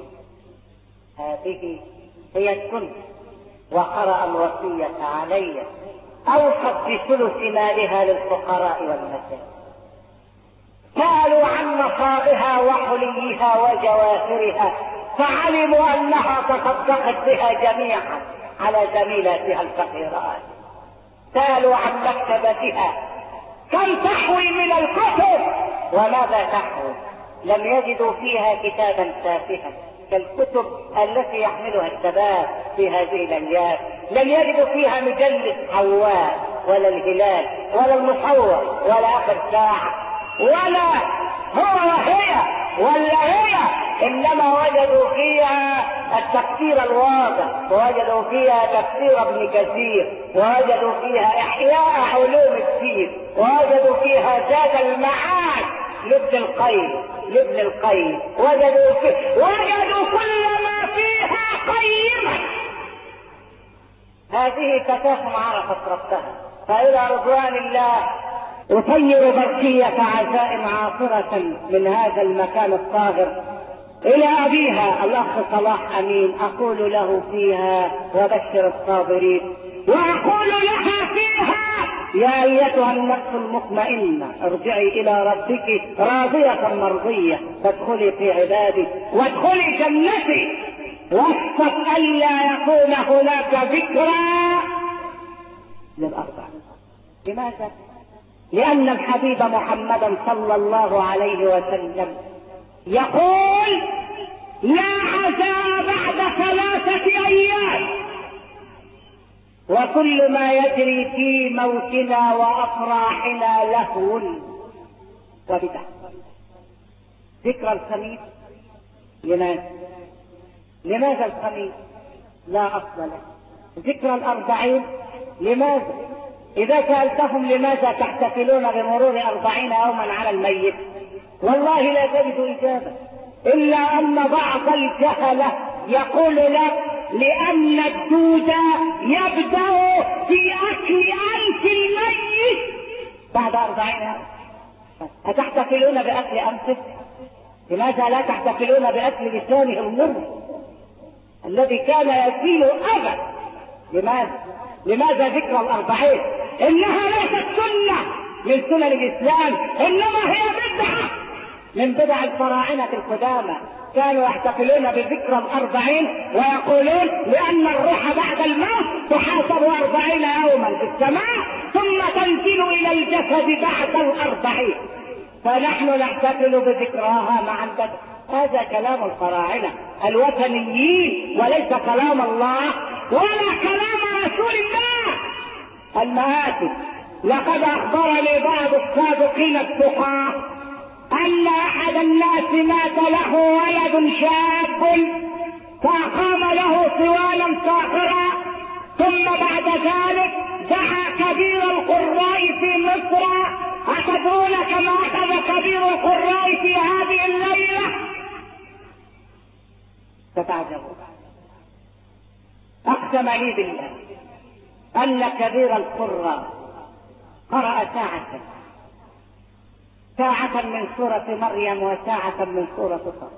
هي السنة. وقرأ الوصية علي أوصت بثلث مالها للفقراء والمساكين. سألوا عن نصابها وحليها وجواهرها فعلموا أنها تصدقت بها جميعا على زميلاتها الفقيرات. سألوا عن مكتبتها كم تحوي من الكتب، وماذا تحوي؟ لم يجدوا فيها كتابا تافها كالكتب التي يحملها الشباب في هذه الايام. لم يجدوا فيها مجلة حواء ولا الهلال ولا المصور ولا اخر ساعة ولا هو وهي ولا هي، انما وجدوا فيها التفسير الواضح، ووجدوا فيها تفسير ابن كثير، ووجدوا فيها احياء علوم الدين، ووجدوا فيها زاد المعاد لابن القيم، وجدوا كل ما فيها قيمة. هذه فتاة عرفت ربها، فإلى رضوان الله أطير بركية عزائم عاصرة من هذا المكان الطاهر إلى أبيها الأخ صلاح أمين، أقول له فيها وبشر الصابرين، وأقول لها فيها يا أيتها النفس المطمئنة ارجعي إلى ربك راضية مرضية فادخلي في عبادي وادخلي جنتي، واشفق ألا يكون هناك ذكرى للأربع. لماذا؟ لأن الحبيب محمدا صلى الله عليه وسلم يقول لا عزاء بعد 3 أيام، وكل ما يجري في موتنا وأفراحنا لهو وبدع. ذكرى الخميس لماذا الخميس؟ لا أصل له. ذكرى الأربعين لماذا؟ إذا سألتهم لماذا تحتفلون بمرور 40 يوما على الميت، والله لا تجد إجابة إلا أن بعض الجهلة يقول لك لأن الدود يبدأ في أكل أنف الميت بعد 40 يوم. أتحتفلون بأكل أنفه؟ لماذا لا تحتفلون بأكل لسانه المر الذي كان يسيل أبدا؟ لماذا ذكرى 40؟ إنها ليست سنة من سنن الإسلام، إنما هي بدعة من بدع الفراعنة القدامى. كانوا يحتفلون بذكرى 40 ويقولون لأن الروح بعد الموت تحاسب 40 يوما في السماء ثم تنزل إلى الجسد بعد 40، فنحن نحتفل بذكراها مع البدء. هذا كلام الفراعنة الوثنيين وليس كلام الله ولا كلام رسول الله. المآتي لقد أخبرني بعض الصادقين التقاة أن أحد الناس مات له ولد شاب فأقام له صوالا ساخرا، ثم بعد ذلك دعا كبير القراء في مصر. أتدرون كما أخذ كبير القراء في هذه الليلة؟ تتعجبون. أقسم لي بالله أن كبير القراء قرأ ساعة من سورة مريم وساعة من سورة صاد،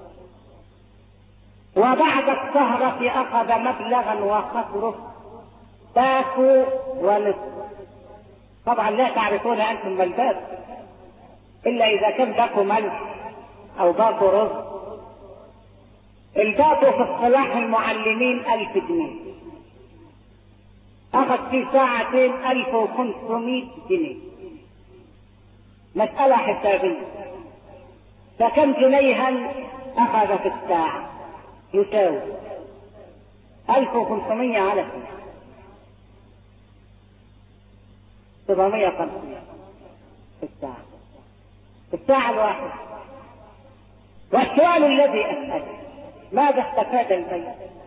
وبعد السهرة أخذ مبلغا وقدره باكو ونصف. طبعا لا تعرفون أنتم ما الباكو إلا إذا كان باكو ملح أو باكو رز. الباكو في اصطلاح المعلمين 1000 جنيه، أخذ في ساعتين 1500 جنيه. مسألة حسابية، فكم جنيها أخذ في الساعة؟ يساوي 1500 على 750 في الساعة الواحدة. والسؤال الذي أسأله ماذا استفاد البيت؟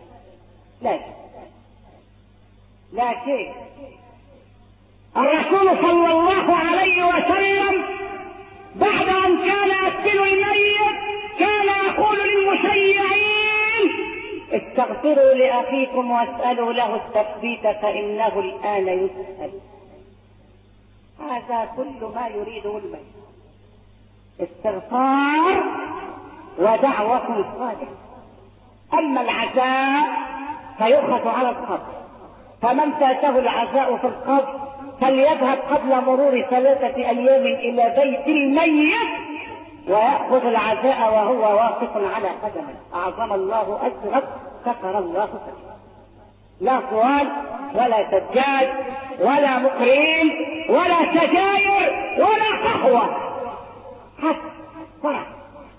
لا شيء. الرسول صلى الله عليه وسلم بعد أن كان يقتل الميت كان يقول للمشيعين استغفروا لأخيكم واسألوا له التثبيت فإنه الآن يسأل. هذا كل ما يريده الميت، استغفار ودعوة صادقة. أما العزاء فيؤخذ على القبر، فمن فاته العزاء في القبر فليذهب قبل مرور 3 أيام إلى بيت الميت ويأخذ العزاء وهو واقف على قدمه. أعظم الله أجرك، كفر الله فجرك. لا صوان ولا سجاد ولا مقرين ولا سجاير ولا قهوة، حتى فرح.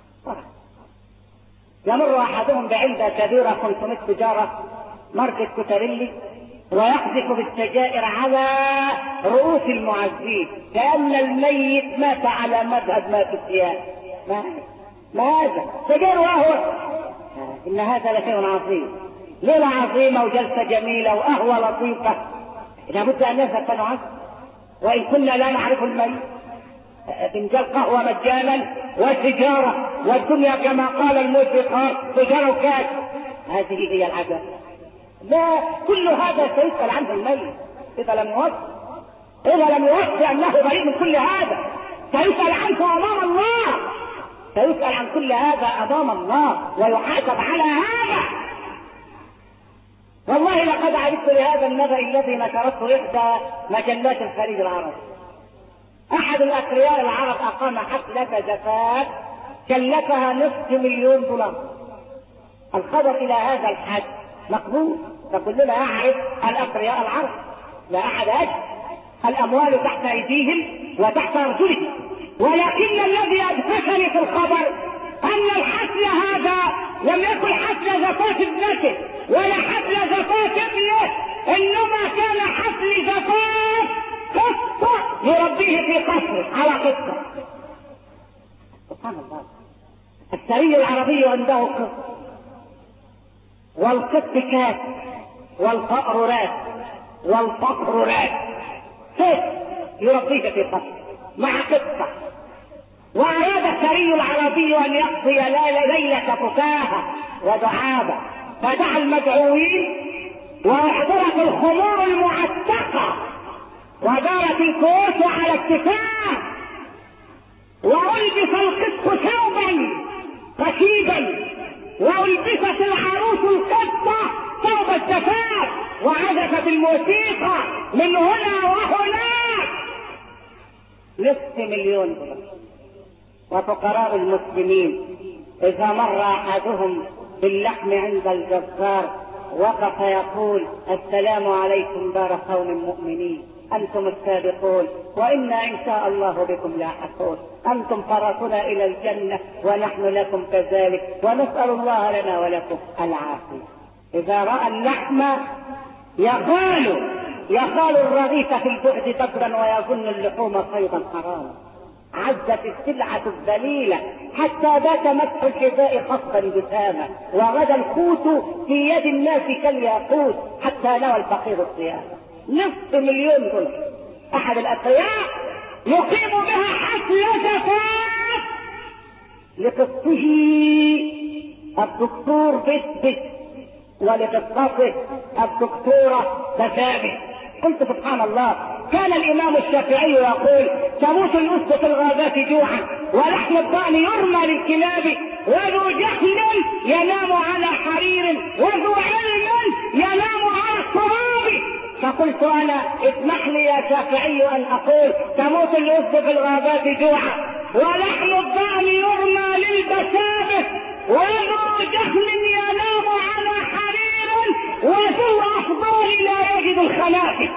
يمر احدهم بعلبة كبيرة 500 تجارة ماركة كوتاريلي ويقذف بالسجائر على رؤوس المعزين كأن الميت مات على مذهب مات الثياب. ما هذا سجائر وقهوة؟ إن هذا لشيء عظيم، ليلة عظيمة وجلسة جميلة وقهوة لطيفة. لابد أن نذهب نعز، وإن كنا لا نعرف الميت. فنجان قهوة مجانا وسجارة والدنيا كما قال الموسيقار سجارة وكاس. هذه هي العادة. لا، كل هذا سيسأل عنه الميت إذا لم يوصي أنه بريء من كل هذا. سيسأل عنه أمام الله، سيسأل عن كل هذا أمام الله ويحاسب على هذا. والله لقد عرفت لهذا النبأ الذي نشرته إحدى مجلات الخليج العربي. أحد الأثرياء العرب أقام حفلة زفاف كلفها $500,000. الخبر إلى هذا الحد مقبول، فكلنا يعرف الأثرياء العرب، لا أحد أجل، الأموال تحت أيديهم وتحت أرجلهم. ولكن الذي أدهشني في الخبر أن الحفل هذا لم يكن حفل زفاف ابنته ولا حفل زفاف ابنه، إنما كان حفل زفاف قصة يربيه في قصر على قصة. سبحان الله. الثري العربي عنده قصة، والقط كاس والفأر راس والفقر راس، كيف يربيه في قصر مع قصة. وأراد الثري العربي أن يقضي ليلة فكاهة ودعابة، فدعا المدعوين وأحضرت الخمور المعتقة ودارت الكؤوس على الكفاح، وألبس القط ثوبا رشيدا، وألبست العروس القطة ثوب الزفاف، وعزفت الموسيقى من هنا وهناك. $500,000. وفقراء المسلمين إذا مر أحدهم باللحم عند الجزار وقف يقول: السلام عليكم دار قوم مؤمنين، أنتم السابقون وإنا إن شاء الله بكم لاحقون، أنتم فرسنا إلى الجنة ونحن لكم كذلك، ونسأل الله لنا ولكم العافية. إذا رأى اللحم يقال الرغيف في البعد بدرا ويظن اللحوم صيدا حراما. عزت السلعة الذليلة حتى بات مسح الحذاء خصبا جساما، وغدا القوت في يد الناس كالياقوت حتى نوى الفقير الصيام. $500,000. أحد الأثرياء يقيم بها حفل زفاف لقصته الدكتور بس ولقصته الدكتورة تسامي. قلت سبحان الله، كان الإمام الشافعي يقول: تموت الأسد في الغابات جوعا ولحم الضأن يرمى للكلاب، وذو جهل ينام على حرير وذو علم ينام على التراب. فقلت أنا: اسمح لي يا شافعي أن أقول: تموت الأسد في الغابات جوعا ولحم الضأن يرمى للبسابة، وذو جهل ينام على حرير وذو أحضار لا يجد الخنافس.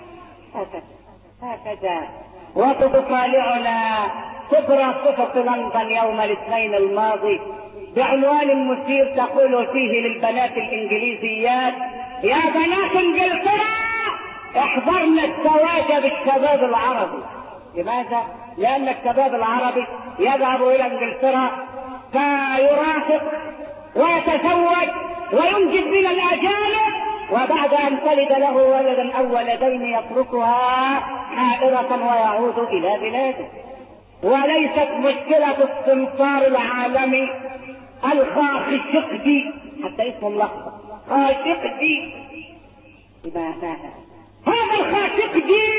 هكذا. وتطالعنا كبرى صفة لندن يوم الاثنين الماضي بعنوان مثير تقول فيه للبنات الإنجليزيات: يا بنات انجلترا احضرنا الزواج بالشباب العربي. لماذا؟ لأن الشباب العربي يذهب إلى انجلترا فيرافق ويتزوج وينجب من الأجانب، وبعد أن تلد له ولدا أو ولدين يتركها حائرة ويعود إلى بلاده. وليست مشكلة السمسار العالمي الخاشقجي، حتى اسمه ملخبط، خاشقجي. هذا الخاشقجي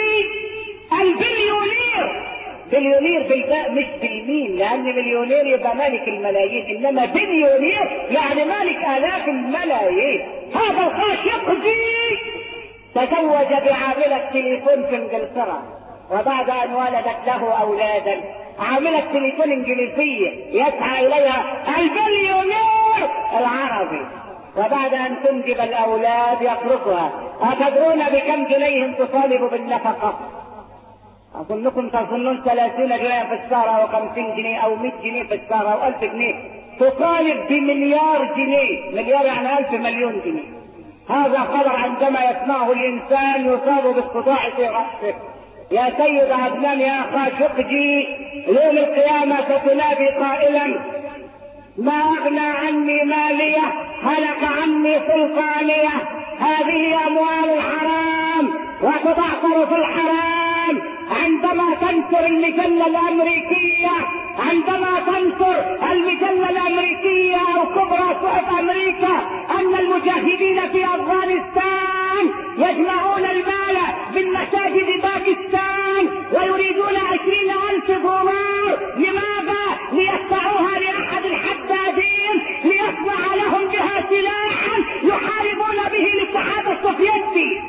بليونير بالباء مش بالميم، لأن مليونير يبقى مالك الملايين، إنما بليونير يعني مالك آلاف الملايين. هذا الخاشقجي تزوج بعاملة تليفون في انجلترا، وبعد أن ولدت له أولادا عاملة تليفون انجليزية يسعى إليها البليونير العربي. وبعد ان تنجب الاولاد يتركها. اتدرون بكم جنيه تطالب بالنفقه؟ اظنكم تظنون 30 جنيه في الشهر او 50 جنيه او 100 جنيه في الشهر او 1000 جنيه. تطالب بمليار جنيه، مليار يعني 1000 مليون جنيه. هذا خبر عندما يسمعه الانسان يصاب بالصداع في رأسه. يا سيد عدنان يا اخا شقجي، يوم القيامة ستنادي قائلا: ما اغنى عني مالية، هلك عني سلطانية، هذه اموال الحرام وتضعفر في الحرام. عندما تنشر المجلة الامريكية، عندما تنشر المجلة الامريكية او كبرى صحف امريكا ان المجاهدين في افغانستان يجمعون المال من مساجد باكستان ويريدون 20,000 دولار، لماذا؟ ليدفعوها لاحد الحدادين ليصنع لهم بها سلاحا يحاربون به الاتحاد السوفيتي.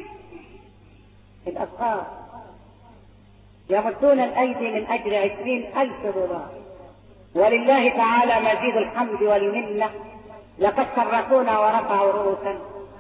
الاشخاص يمدون الايدي من اجل 20,000 دولار. ولله تعالى مزيد الحمد والمنه، لقد شرفونا ورفعوا رؤوسا.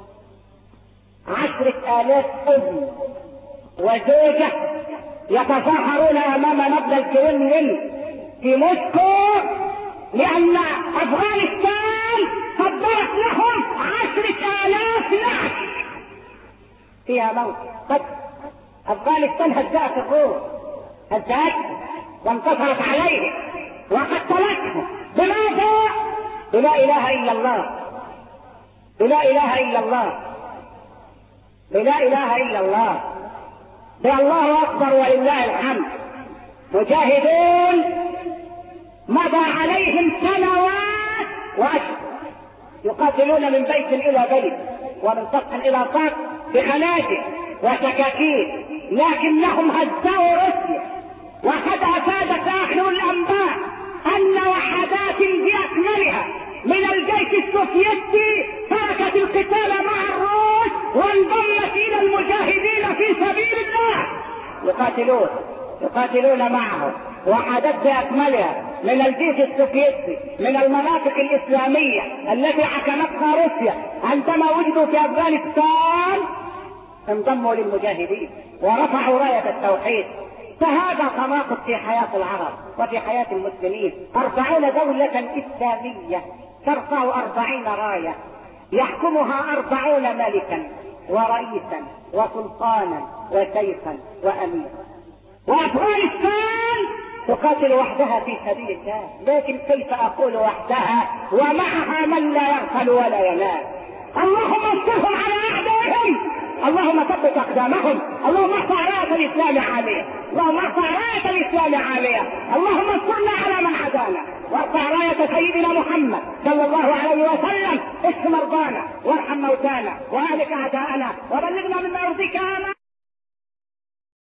10,000 ابن وزوجة يتظاهرون امام مبنى الكرملين في موسكو لان افغانستان قدرت لهم 10,000 نعش فيها موت. قد افغانستان هزأت الروس، هزأت وانتصرت عليه وقتلته. بماذا؟ بلا اله الا الله، بلا اله الا الله، بلا اله الا الله، بالله اكبر ولله الحمد. مجاهدون مضى عليهم سنوات واشهر يقاتلون من بيت الى بيت ومن سطح الى سطح بخناجر وسكاكين، لكنهم هزأوا روسيا. وقد افادت اخر الانباء ان وحدات باكملها من الجيش السوفيتي تركت القتال مع الروس وانضمت الى المجاهدين في سبيل الله. يقاتلون معهم. وحدات باكملها من الجيش السوفيتي من المناطق الاسلاميه التي حكمتها روسيا عندما وجدوا في افغانستان انضموا للمجاهدين ورفعوا رايه التوحيد. فهذا تناقض في حياه العرب وفي حياه المسلمين. 40 دوله اسلاميه ترفع 40 رايه يحكمها 40 ملكا ورئيسا وسلطانا وسيفا واميرا، وافغانستان تقاتل وحدها في سبيل الله. لكن كيف اقول وحدها ومعها من لا يغفل ولا ينام؟ اللهم انصرهم على اعدائهم، اللهم ثبت اقدامهم، اللهم ارفع رايه الاسلام عاليه، اللهم ارفع رايه الاسلام عاليه، اللهم انصرنا على من عادانا، وارفع رايه سيدنا محمد صلى الله عليه وسلم. اشف مرضانا وارحم موتانا واهلك اعداءنا وبلغنا مما يرضيك.